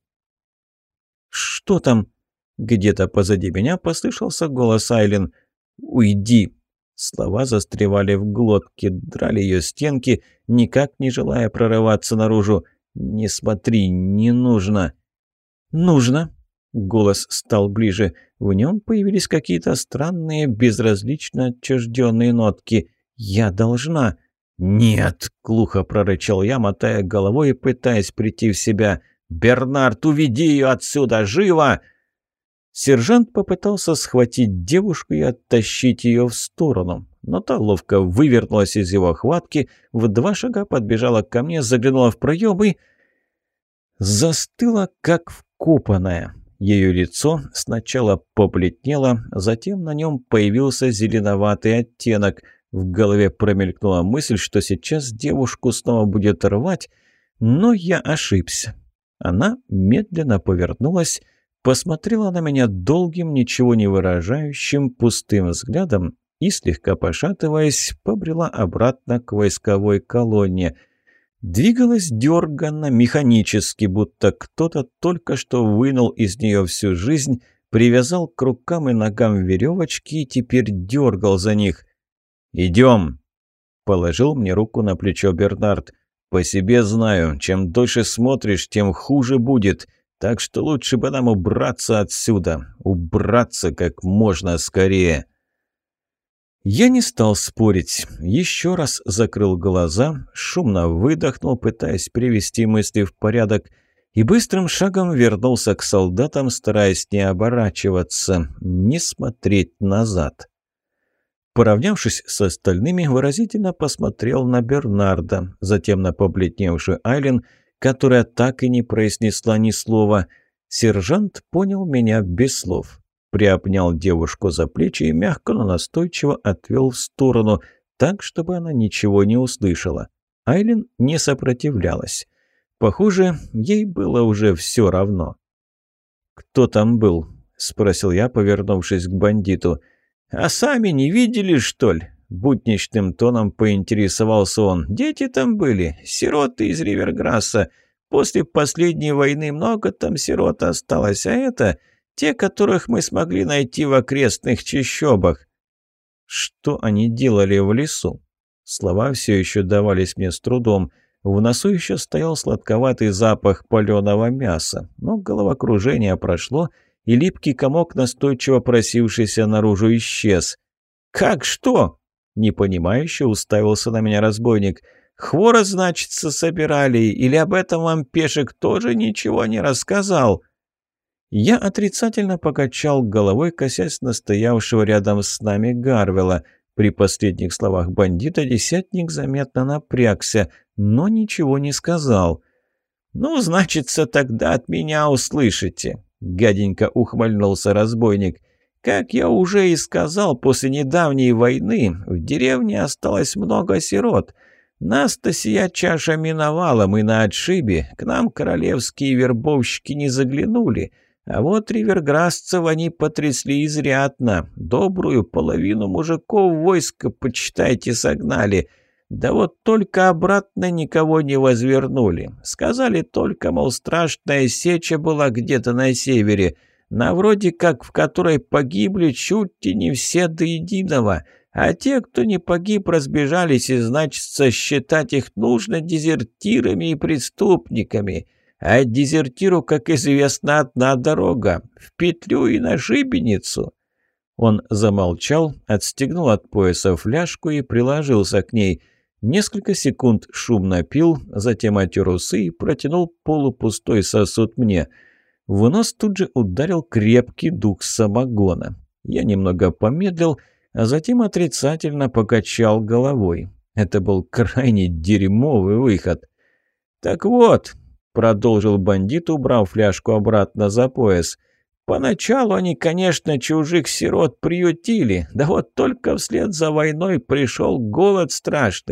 «Что там?» Где-то позади меня послышался голос Айлин. «Уйди!» Слова застревали в глотке, драли ее стенки, никак не желая прорываться наружу. «Не смотри, не нужно!» «Нужно!» Голос стал ближе. В нем появились какие-то странные, безразлично отчужденные нотки. «Я должна!» «Нет!» — глухо прорычал я, мотая головой и пытаясь прийти в себя. «Бернард, уведи ее отсюда! Живо!» Сержант попытался схватить девушку и оттащить ее в сторону, но та ловко вывернулась из его хватки, в два шага подбежала ко мне, заглянула в проем и... застыла, как вкопанная. Ее лицо сначала побледнело, затем на нем появился зеленоватый оттенок. В голове промелькнула мысль, что сейчас девушку снова будет рвать, но я ошибся. Она медленно повернулась, посмотрела на меня долгим, ничего не выражающим, пустым взглядом и, слегка пошатываясь, побрела обратно к войсковой колонне. Двигалась дерганно, механически, будто кто-то только что вынул из нее всю жизнь, привязал к рукам и ногам веревочки и теперь дергал за них. «Идем!» — положил мне руку на плечо Бернард. «По себе знаю, чем дольше смотришь, тем хуже будет. Так что лучше бы нам убраться отсюда. Убраться как можно скорее». Я не стал спорить. Еще раз закрыл глаза, шумно выдохнул, пытаясь привести мысли в порядок, и быстрым шагом вернулся к солдатам, стараясь не оборачиваться, не смотреть назад. Поравнявшись с остальными, выразительно посмотрел на Бернарда, затем на побледневшую Айлин, которая так и не произнесла ни слова. Сержант понял меня без слов. Приобнял девушку за плечи и мягко, но настойчиво отвел в сторону, так, чтобы она ничего не услышала. Айлин не сопротивлялась. Похоже, ей было уже все равно. «Кто там был?» — спросил я, повернувшись к бандиту. «А сами не видели, что ли?» — будничным тоном поинтересовался он. «Дети там были, сироты из Риверграсса. После последней войны много там сирот осталось, а это те, которых мы смогли найти в окрестных чащобах». «Что они делали в лесу?» Слова все еще давались мне с трудом. В носу еще стоял сладковатый запах паленого мяса, но головокружение прошло, и липкий комок, настойчиво просившийся наружу, исчез. «Как что?» — непонимающе уставился на меня разбойник. «Хворост, значится, собирали, или об этом вам Пешек тоже ничего не рассказал?» Я отрицательно покачал головой, косясь на стоявшего рядом с нами Гарвела. При последних словах бандита десятник заметно напрягся, но ничего не сказал. «Ну, значится, тогда от меня услышите», — гаденько ухмыльнулся разбойник. «Как я уже и сказал, после недавней войны в деревне осталось много сирот. Нас-то сия чаша миновала, мы на отшибе, к нам королевские вербовщики не заглянули. А вот риверграссцев они потрясли изрядно. Добрую половину мужиков войска, почитайте, согнали. Да вот только обратно никого не возвернули. Сказали только, мол, страшная сеча была где-то на севере, на вроде как в которой погибли чуть ли не все до единого. А те, кто не погиб, разбежались, и, значится, считать их нужно дезертирами и преступниками. А дезертиру, как известно, одна дорога — в петлю и на шибеницу». Он замолчал, отстегнул от пояса фляжку и приложился к ней. Несколько секунд шумно пил, затем отер усы и протянул полупустой сосуд мне. В нос тут же ударил крепкий дух самогона. Я немного помедлил, а затем отрицательно покачал головой. Это был крайне дерьмовый выход. «Так вот», — продолжил бандит, убрав фляжку обратно за пояс, «поначалу они, конечно, чужих сирот приютили, да вот только вслед за войной пришел голод страшный,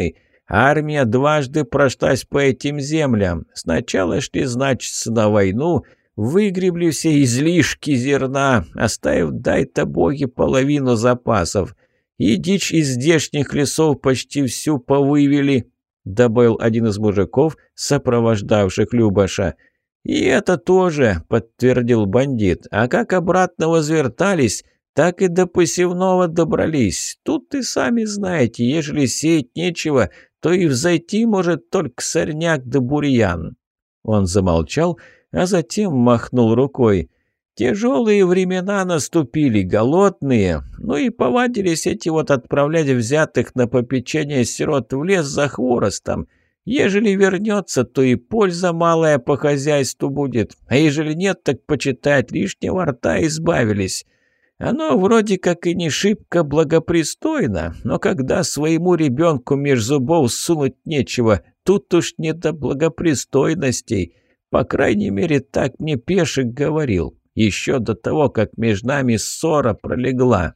Армия дважды прошлась по этим землям. Сначала шли, значит, на войну, выгребли все излишки зерна, оставив, дай-то боги, половину запасов. И дичь из здешних лесов почти всю повывели», — добавил один из мужиков, сопровождавших Любаша. «И это тоже», — подтвердил бандит. «А как обратно возвертались, так и до посевного добрались. Тут и сами знаете, ежели сеять нечего, то и взойти может только сорняк да бурьян». Он замолчал, а затем махнул рукой. «Тяжелые времена наступили, голодные, ну и повадились эти вот отправлять взятых на попечение сирот в лес за хворостом. Ежели вернется, то и польза малая по хозяйству будет, а ежели нет, так почитай, от лишнего рта избавились. Оно вроде как и не шибко благопристойно, но когда своему ребенку меж зубов сунуть нечего, тут уж не до благопристойностей. По крайней мере, так мне Пешек говорил, еще до того, как между нами ссора пролегла».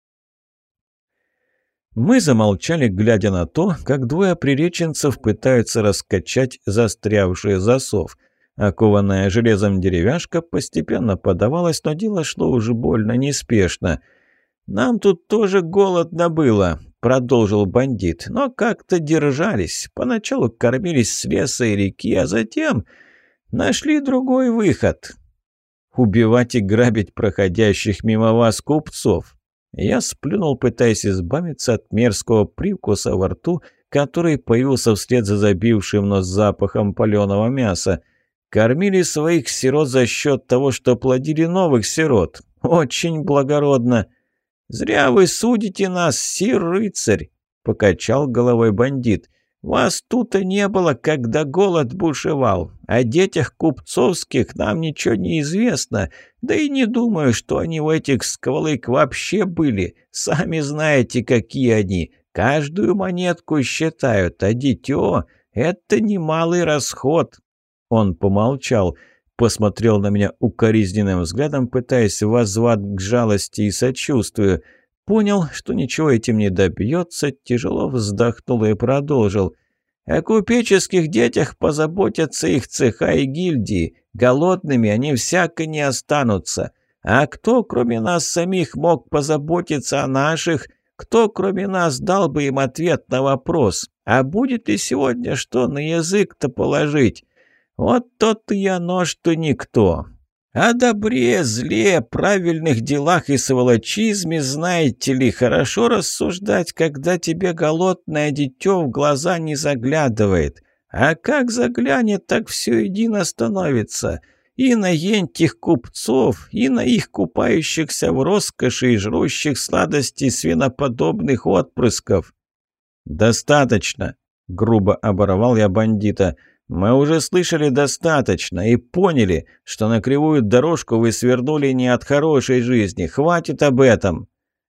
Мы замолчали, глядя на то, как двое приреченцев пытаются раскачать застрявший засов. Окованная железом деревяшка постепенно подавалась, но дело шло уже больно неспешно. «Нам тут тоже голодно было», — продолжил бандит, — «но как-то держались. Поначалу кормились с леса и реки, а затем нашли другой выход». «Убивать и грабить проходящих мимо вас купцов». Я сплюнул, пытаясь избавиться от мерзкого привкуса во рту, который появился вслед за забившим нос запахом паленого мяса. Кормили своих сирот за счет того, что плодили новых сирот. Очень благородно. «Зря вы судите нас, сир-рыцарь», — покачал головой бандит. «Вас тут и не было, когда голод бушевал. О детях купцовских нам ничего не известно, да и не думаю, что они у этих сквалык вообще были. Сами знаете, какие они. Каждую монетку считают, а дитё — это немалый расход». Он помолчал, посмотрел на меня укоризненным взглядом, пытаясь воззвать к жалости и сочувствию. Понял, что ничего этим не добьется, тяжело вздохнул и продолжил. «О купеческих детях позаботятся их цеха и гильдии. Голодными они всяко не останутся. А кто, кроме нас самих, мог позаботиться о наших? Кто, кроме нас, дал бы им ответ на вопрос? А будет ли сегодня что на язык-то положить? Вот тот и оно, что никто. О добре, зле, правильных делах и сволочизме, знаете ли, хорошо рассуждать, когда тебе голодное дитё в глаза не заглядывает. А как заглянет, так все едино становится. И на ентих купцов, и на их купающихся в роскоши и жрущих сладости свиноподобных отпрысков». «Достаточно», — грубо оборвал я бандита. «Мы уже слышали достаточно и поняли, что на кривую дорожку вы свернули не от хорошей жизни. Хватит об этом!»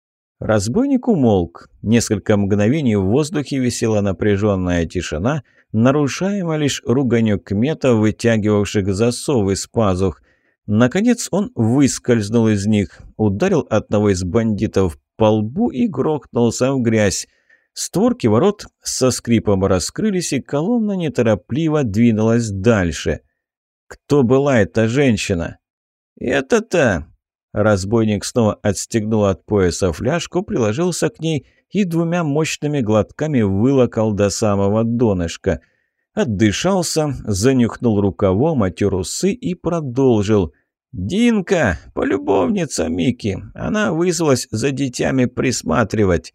Разбойник умолк. Несколько мгновений в воздухе висела напряженная тишина, нарушаемая лишь руганью кметов, вытягивавших засов из пазух. Наконец он выскользнул из них, ударил одного из бандитов по лбу и грохнулся в грязь. Створки ворот со скрипом раскрылись, и колонна неторопливо двинулась дальше. «Кто была эта женщина?» «Это-то...» Разбойник снова отстегнул от пояса фляжку, приложился к ней и двумя мощными глотками вылокал до самого донышка. Отдышался, занюхнул рукавом, отер усы и продолжил. «Динка, полюбовница Мики. Она вызвалась за детьми присматривать».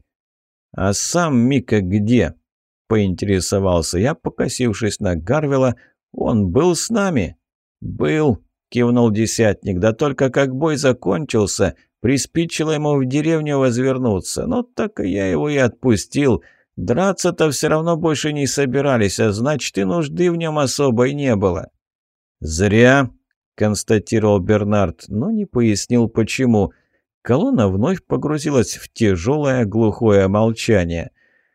«А сам Мика где?» — поинтересовался я, покосившись на Гарвела. «Он был с нами?» «Был», — кивнул десятник, — «да только как бой закончился, приспичило ему в деревню возвернуться. Но так и я его и отпустил. Драться-то все равно больше не собирались, а значит, и нужды в нем особой не было». «Зря», — констатировал Бернард, но не пояснил, почему. Колонна вновь погрузилась в тяжелое глухое молчание.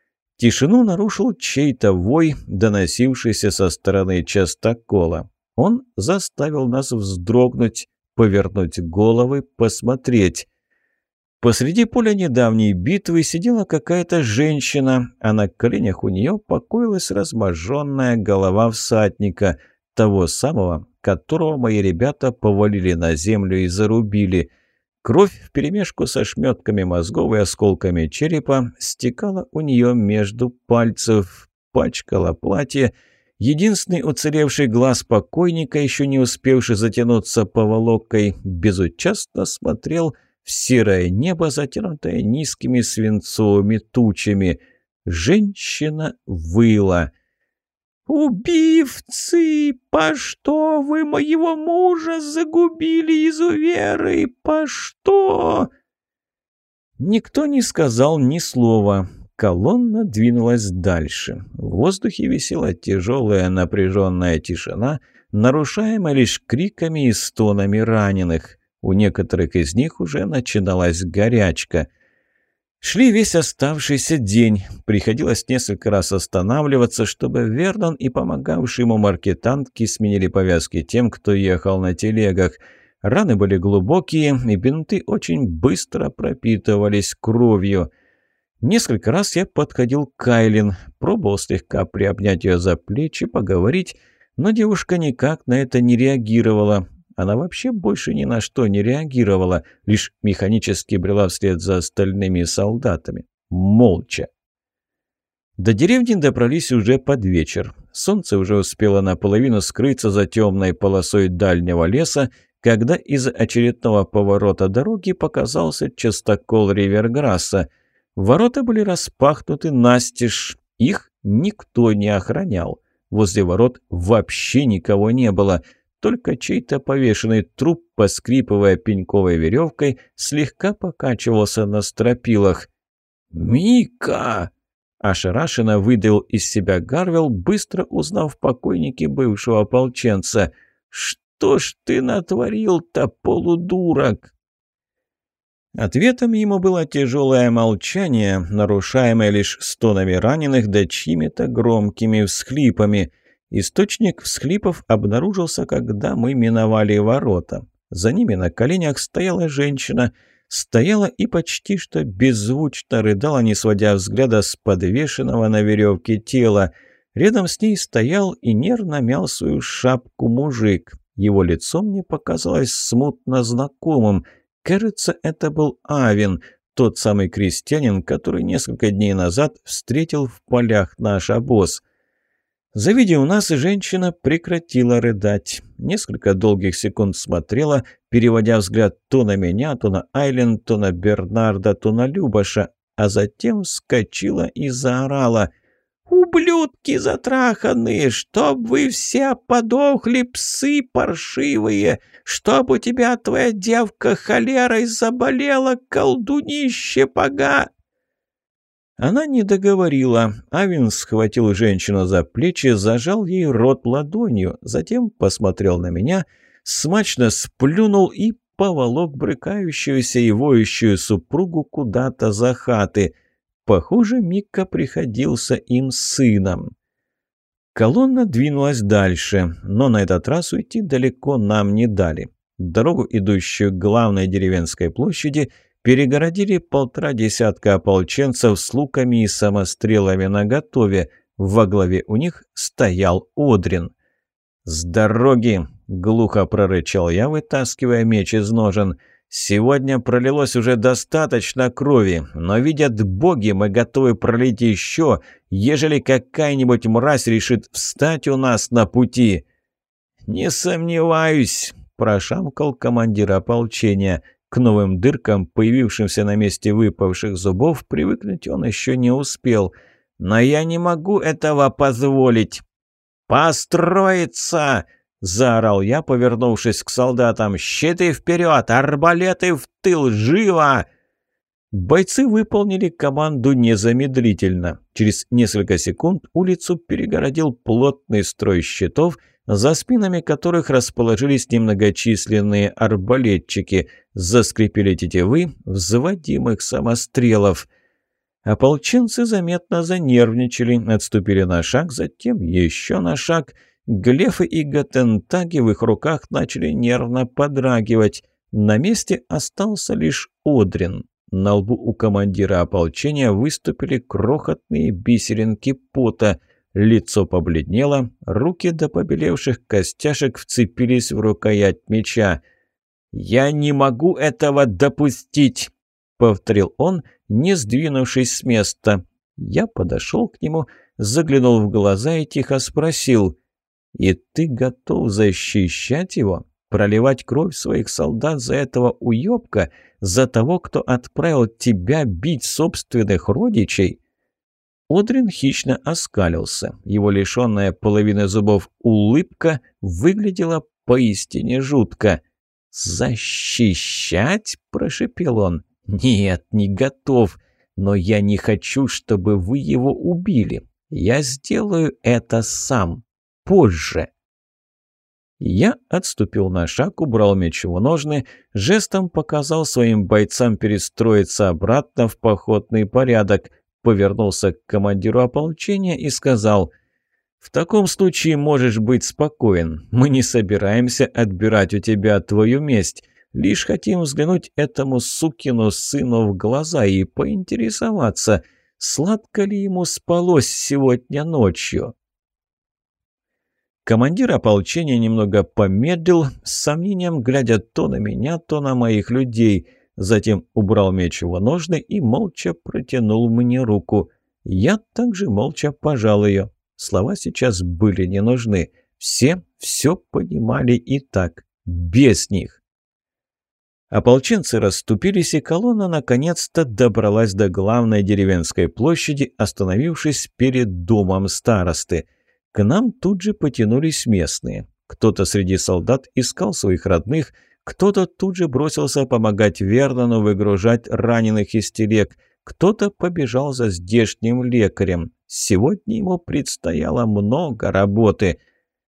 Тишину нарушил чей-то вой, доносившийся со стороны частокола. Он заставил нас вздрогнуть, повернуть головы, посмотреть. Посреди поля недавней битвы сидела какая-то женщина, а на коленях у нее покоилась разможженная голова всадника, того самого, которого мои ребята повалили на землю и зарубили. Кровь вперемешку со шметками мозгов и осколками черепа стекала у нее между пальцев, пачкала платье. Единственный уцелевший глаз покойника, еще не успевший затянуться поволокой, безучастно смотрел в серое небо, затянутое низкими свинцовыми тучами. Женщина выла. «Убивцы! По что вы моего мужа загубили, изуверы? По что?» Никто не сказал ни слова. Колонна двинулась дальше. В воздухе висела тяжелая напряженная тишина, нарушаемая лишь криками и стонами раненых. У некоторых из них уже начиналась горячка. Шли весь оставшийся день. Приходилось несколько раз останавливаться, чтобы Вернон и помогавшие ему маркетантки сменили повязки тем, кто ехал на телегах. Раны были глубокие, и бинты очень быстро пропитывались кровью. Несколько раз я подходил к Кайлин, пробовал слегка приобнять ее за плечи, поговорить, но девушка никак на это не реагировала. Она вообще больше ни на что не реагировала, лишь механически брела вслед за остальными солдатами. Молча. До деревни добрались уже под вечер. Солнце уже успело наполовину скрыться за темной полосой дальнего леса, когда из очередного поворота дороги показался частокол Риверграсса. Ворота были распахнуты настежь, их никто не охранял. Возле ворот вообще никого не было. Только чей-то повешенный труп, поскрипывая пеньковой веревкой, слегка покачивался на стропилах. «Мика!» – ошарашенно выдавил из себя Гарвелл, быстро узнав в покойнике бывшего ополченца. «Что ж ты натворил-то, полудурок?» Ответом ему было тяжелое молчание, нарушаемое лишь стонами раненых да чьими-то громкими всхлипами. Источник всхлипов обнаружился, когда мы миновали ворота. За ними на коленях стояла женщина. Стояла и почти что беззвучно рыдала, не сводя взгляда с подвешенного на веревке тела. Рядом с ней стоял и нервно мял свою шапку мужик. Его лицо мне показалось смутно знакомым. Кажется, это был Авин, тот самый крестьянин, который несколько дней назад встретил в полях наш обоз. Завидев нас, женщина прекратила рыдать. Несколько долгих секунд смотрела, переводя взгляд то на меня, то на Айлен, то на Бернарда, то на Любаша, а затем вскочила и заорала: «Ублюдки затраханные! Чтоб вы все подохли, псы паршивые! Чтоб у тебя твоя девка холерой заболела, колдунище пога!» Она не договорила. Авин схватил женщину за плечи, зажал ей рот ладонью, затем посмотрел на меня, смачно сплюнул и поволок брыкающуюся и воющую супругу куда-то за хаты. Похоже, Микка приходился им сыном. Колонна двинулась дальше, но на этот раз уйти далеко нам не дали. Дорогу, идущую к главной деревенской площади, перегородили полтора десятка ополченцев с луками и самострелами наготове. Во главе у них стоял Одрин. «С дороги!» — глухо прорычал я, вытаскивая меч из ножен. «Сегодня пролилось уже достаточно крови, но, видят боги, мы готовы пролить еще, ежели какая-нибудь мразь решит встать у нас на пути». «Не сомневаюсь», — прошамкал командир ополчения. К новым дыркам, появившимся на месте выпавших зубов, привыкнуть он еще не успел. «Но я не могу этого позволить». «Построиться!» — заорал я, повернувшись к солдатам. «Щиты вперед! Арбалеты в тыл! Живо!» Бойцы выполнили команду незамедлительно. Через несколько секунд улицу перегородил плотный строй щитов, за спинами которых расположились немногочисленные арбалетчики. Заскрипели тетивы взводимых самострелов. Ополченцы заметно занервничали, отступили на шаг, затем еще на шаг. Глефы и Готентаги в их руках начали нервно подрагивать. На месте остался лишь Одрин. На лбу у командира ополчения выступили крохотные бисеринки пота. Лицо побледнело, руки до побелевших костяшек вцепились в рукоять меча. «Я не могу этого допустить!» — повторил он, не сдвинувшись с места. Я подошел к нему, заглянул в глаза и тихо спросил: «И ты готов защищать его? Проливать кровь своих солдат за этого уёбка? За того, кто отправил тебя бить собственных родичей?» Одрин хищно оскалился. Его лишённая половины зубов улыбка выглядела поистине жутко. «Защищать?» – прошепел он. «Нет, не готов. Но я не хочу, чтобы вы его убили. Я сделаю это сам. Позже». Я отступил на шаг, убрал меч в ножны, жестом показал своим бойцам перестроиться обратно в походный порядок, повернулся к командиру ополчения и сказал: «В таком случае можешь быть спокоен. Мы не собираемся отбирать у тебя твою месть. Лишь хотим взглянуть этому сукину сыну в глаза и поинтересоваться, сладко ли ему спалось сегодня ночью». Командир ополчения немного помедлил, с сомнением глядя то на меня, то на моих людей. Затем убрал меч в ножны и молча протянул мне руку. Я также молча пожал ее. Слова сейчас были не нужны. Все все понимали и так, без них. Ополченцы расступились, и колонна наконец-то добралась до главной деревенской площади, остановившись перед домом старосты. К нам тут же потянулись местные. Кто-то среди солдат искал своих родных, кто-то тут же бросился помогать Вернону выгружать раненых из телег, кто-то побежал за здешним лекарем. Сегодня ему предстояло много работы.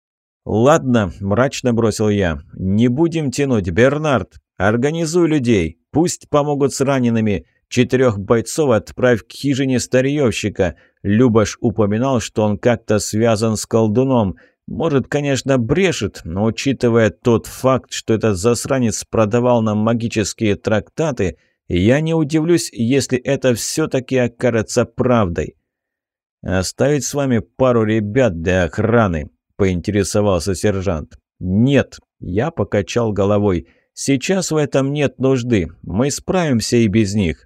«Ладно», – мрачно бросил я, – «не будем тянуть. Бернард, организуй людей, пусть помогут с ранеными. Четырех бойцов отправь к хижине старьевщика. Любаш упоминал, что он как-то связан с колдуном. Может, конечно, брешет, но учитывая тот факт, что этот засранец продавал нам магические трактаты, я не удивлюсь, если это все-таки окажется правдой». «Оставить с вами пару ребят для охраны?» – поинтересовался сержант. «Нет», – я покачал головой. «Сейчас в этом нет нужды. Мы справимся и без них».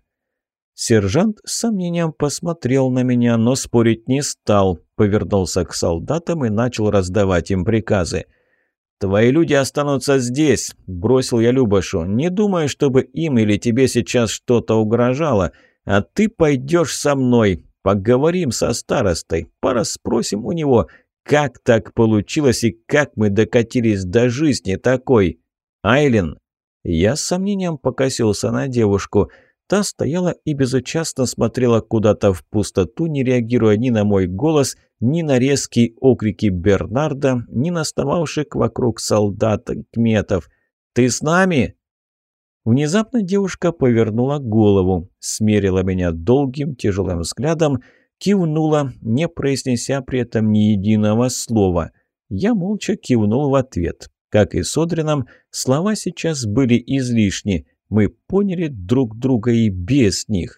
Сержант с сомнением посмотрел на меня, но спорить не стал, повернулся к солдатам и начал раздавать им приказы. «Твои люди останутся здесь», – бросил я Любашу. «Не думаю, чтобы им или тебе сейчас что-то угрожало, а ты пойдешь со мной. Поговорим со старостой, порасспросим у него, как так получилось и как мы докатились до жизни такой. Айлин». Я с сомнением покосился на девушку. Та стояла и безучастно смотрела куда-то в пустоту, не реагируя ни на мой голос, ни на резкие окрики Бернарда, ни на встававших вокруг солдат и кметов. «Ты с нами?» Внезапно девушка повернула голову, смерила меня долгим тяжелым взглядом, кивнула, не произнеся при этом ни единого слова. Я молча кивнул в ответ. Как и с Одрином, слова сейчас были излишни. Мы поняли друг друга и без них.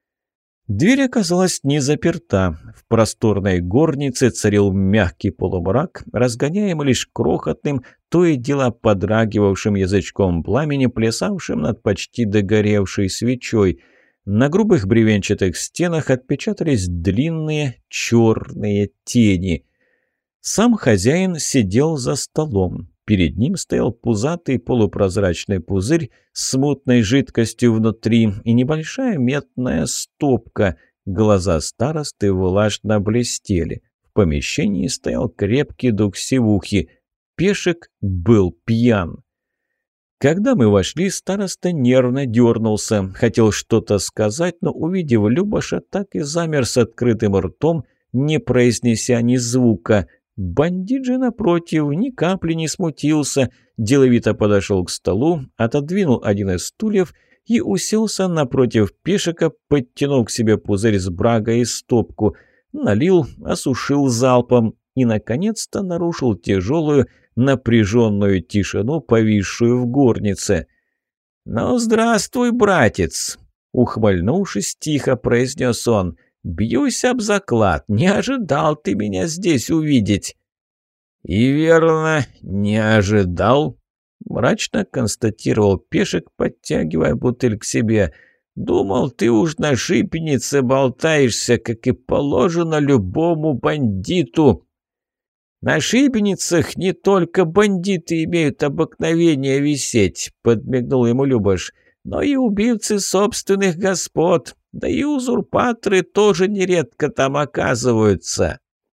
Дверь оказалась не заперта. В просторной горнице царил мягкий полумрак, разгоняемый лишь крохотным, то и дело подрагивавшим язычком пламени, плясавшим над почти догоревшей свечой. На грубых бревенчатых стенах отпечатались длинные черные тени. Сам хозяин сидел за столом. Перед ним стоял пузатый полупрозрачный пузырь с мутной жидкостью внутри и небольшая медная стопка. Глаза старосты влажно блестели. В помещении стоял крепкий дух сивухи. Пешек был пьян. Когда мы вошли, староста нервно дернулся. Хотел что-то сказать, но, увидев Любаша, так и замер с открытым ртом, не произнеся ни звука. Бандит же, напротив, ни капли не смутился, деловито подошел к столу, отодвинул один из стульев и уселся напротив Пешека, подтянул к себе пузырь с брагой и стопку, налил, осушил залпом и, наконец-то, нарушил тяжелую, напряженную тишину, повисшую в горнице. «Ну, здравствуй, братец!» Ухмыльнувшись, тихо произнес он. «Бьюсь об заклад, не ожидал ты меня здесь увидеть». «И верно, не ожидал», — мрачно констатировал Пешек, подтягивая бутыль к себе. «Думал, ты уж на шипенице болтаешься, как и положено любому бандиту». «На шибеницах не только бандиты имеют обыкновение висеть», — подмигнул ему Любаш, «но и убийцы собственных господ, да и узурпаторы тоже нередко там оказываются».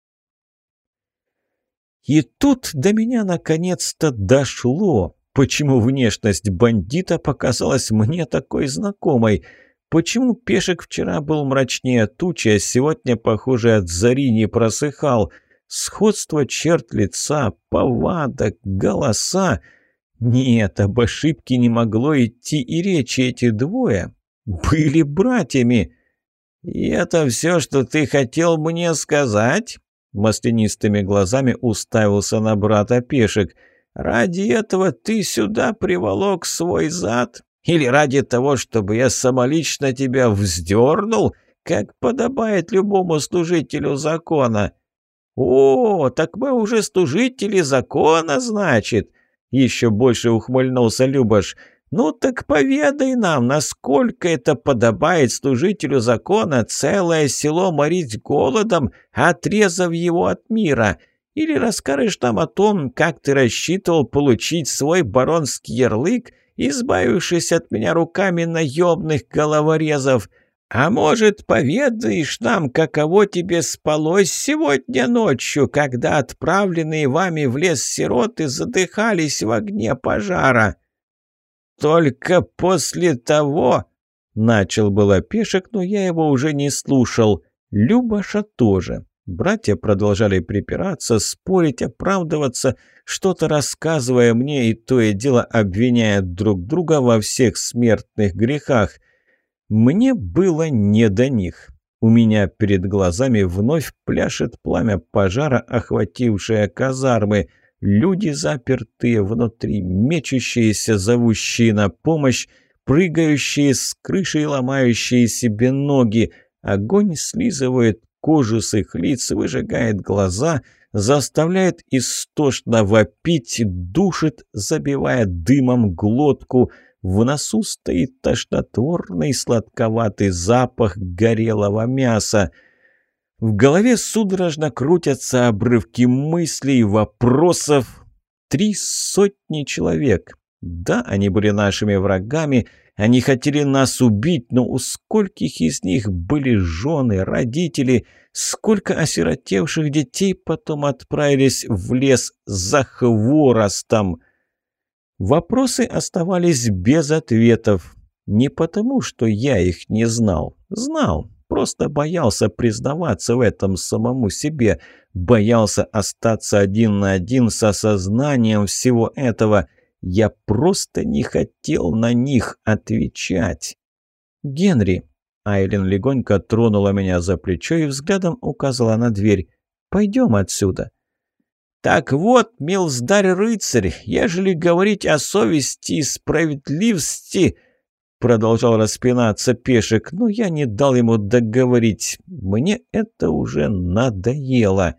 И тут до меня наконец-то дошло, почему внешность бандита показалась мне такой знакомой, почему Пешек вчера был мрачнее тучи, а сегодня, похоже, от зари не просыхал. Сходство черт лица, повадок, голоса. Нет, об ошибке не могло идти и речи. Эти двое были братьями. «И это все, что ты хотел мне сказать?» Маслянистыми глазами уставился на брата Пешек. «Ради этого ты сюда приволок свой зад? Или ради того, чтобы я самолично тебя вздернул, как подобает любому служителю закона?» «О, так мы уже служители закона, значит!» Еще больше ухмыльнулся Любаш. «Ну так поведай нам, насколько это подобает служителю закона целое село морить голодом, отрезав его от мира. Или расскажешь нам о том, как ты рассчитывал получить свой баронский ярлык, избавившись от меня руками наемных головорезов. А может, поведаешь нам, каково тебе спалось сегодня ночью, когда отправленные вами в лес сироты задыхались в огне пожара?» «Только после того...» — начал было Пешек, но я его уже не слушал. Любаша тоже. Братья продолжали припираться, спорить, оправдываться, что-то рассказывая мне и то и дело обвиняя друг друга во всех смертных грехах. Мне было не до них. У меня перед глазами вновь пляшет пламя пожара, охватившее казармы. Люди, запертые внутри, мечущиеся, зовущие на помощь, прыгающие с крыши и ломающие себе ноги. Огонь слизывает кожу с их лиц, выжигает глаза, заставляет истошно вопить, душит, забивая дымом глотку. В носу стоит тошнотворный сладковатый запах горелого мяса. В голове судорожно крутятся обрывки мыслей, вопросов. Три сотни человек. Да, они были нашими врагами, они хотели нас убить, но у скольких из них были жены, родители, сколько осиротевших детей потом отправились в лес за хворостом. Вопросы оставались без ответов. Не потому, что я их не знал. Знал. Просто боялся признаваться в этом самому себе. Боялся остаться один на один с осознанием всего этого. Я просто не хотел на них отвечать. «Генри!» Айлин легонько тронула меня за плечо и взглядом указала на дверь. «Пойдем отсюда». «Так вот, милздарь-рыцарь, ежели говорить о совести и справедливости...» Продолжал распинаться Пешек, но я не дал ему договорить. Мне это уже надоело.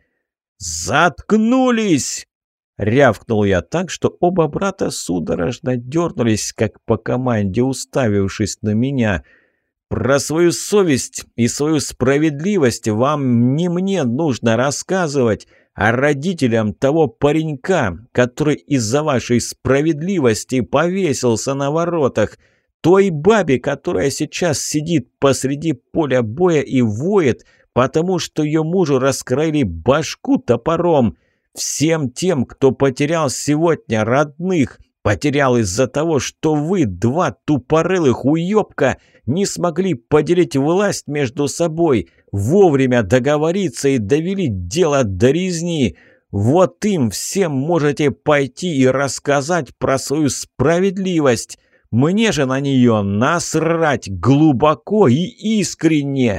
«Заткнулись!» Рявкнул я так, что оба брата судорожно дернулись, как по команде, уставившись на меня. «Про свою совесть и свою справедливость вам не мне нужно рассказывать, а родителям того паренька, который из-за вашей справедливости повесился на воротах, той бабе, которая сейчас сидит посреди поля боя и воет, потому что ее мужу раскроили башку топором, всем тем, кто потерял сегодня родных, потерял из-за того, что вы, два тупорылых уёбка, не смогли поделить власть между собой, вовремя договориться и довели дело до резни. Вот им всем можете пойти и рассказать про свою справедливость. Мне же на нее насрать глубоко и искренне.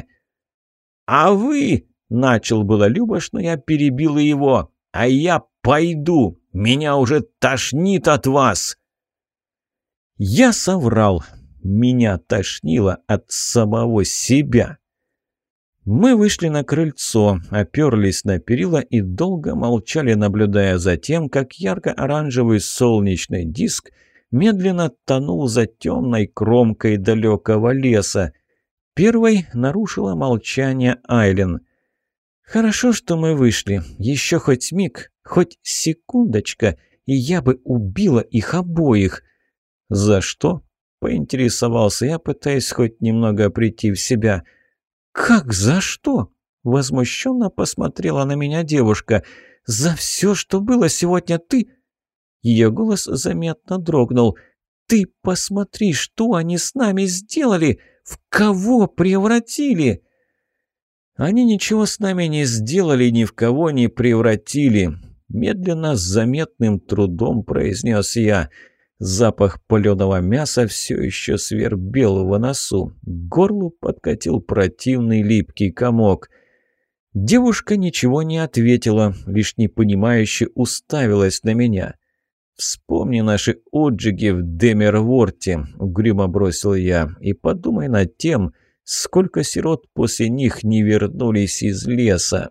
А вы, начал было Любаш, но я перебил его, а я пойду, меня уже тошнит от вас. Я соврал. Меня тошнило от самого себя. Мы вышли на крыльцо, оперлись на перила и долго молчали, наблюдая за тем, как ярко-оранжевый солнечный диск медленно тонул за темной кромкой далекого леса. Первой нарушила молчание Айлин. «Хорошо, что мы вышли. Еще хоть миг, хоть секундочка, и я бы убила их обоих». «За что?» — поинтересовался я, пытаясь хоть немного прийти в себя. «Как за что?» — возмущенно посмотрела на меня девушка. «За все, что было сегодня, ты...» Ее голос заметно дрогнул. «Ты посмотри, что они с нами сделали! В кого превратили?» «Они ничего с нами не сделали, ни в кого не превратили», — медленно, с заметным трудом произнес я. Запах паленого мяса все еще свербел в носу. К горлу подкатил противный липкий комок. Девушка ничего не ответила, лишь непонимающе уставилась на меня. «Вспомни наши отжиги в Демерворте», — угрюмо бросил я, — «и подумай над тем, сколько сирот после них не вернулись из леса».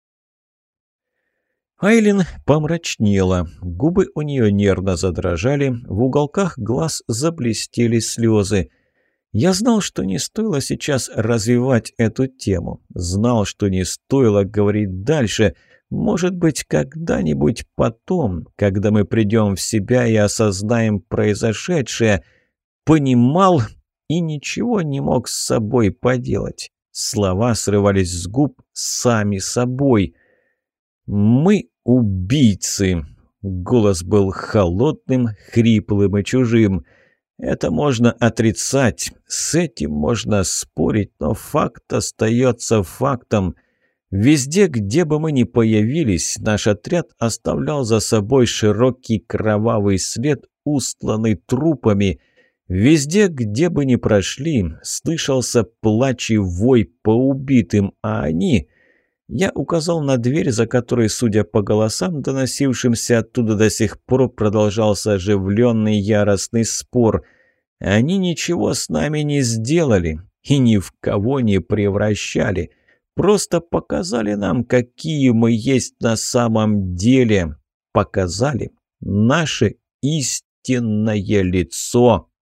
Айлин помрачнела, губы у нее нервно задрожали, в уголках глаз заблестели слезы. Я знал, что не стоило сейчас развивать эту тему, знал, что не стоило говорить дальше. Может быть, когда-нибудь потом, когда мы придем в себя и осознаем произошедшее, понимал и ничего не мог с собой поделать. Слова срывались с губ сами собой. «Мы убийцы!» Голос был холодным, хриплым и чужим. Это можно отрицать, с этим можно спорить, но факт остается фактом. Везде, где бы мы ни появились, наш отряд оставлял за собой широкий кровавый след, устланный трупами. Везде, где бы ни прошли, слышался плач и вой по убитым, а они... Я указал на дверь, за которой, судя по голосам, доносившимся оттуда, до сих пор продолжался оживленный яростный спор. Они ничего с нами не сделали и ни в кого не превращали. Просто показали нам, какие мы есть на самом деле. Показали наше истинное лицо.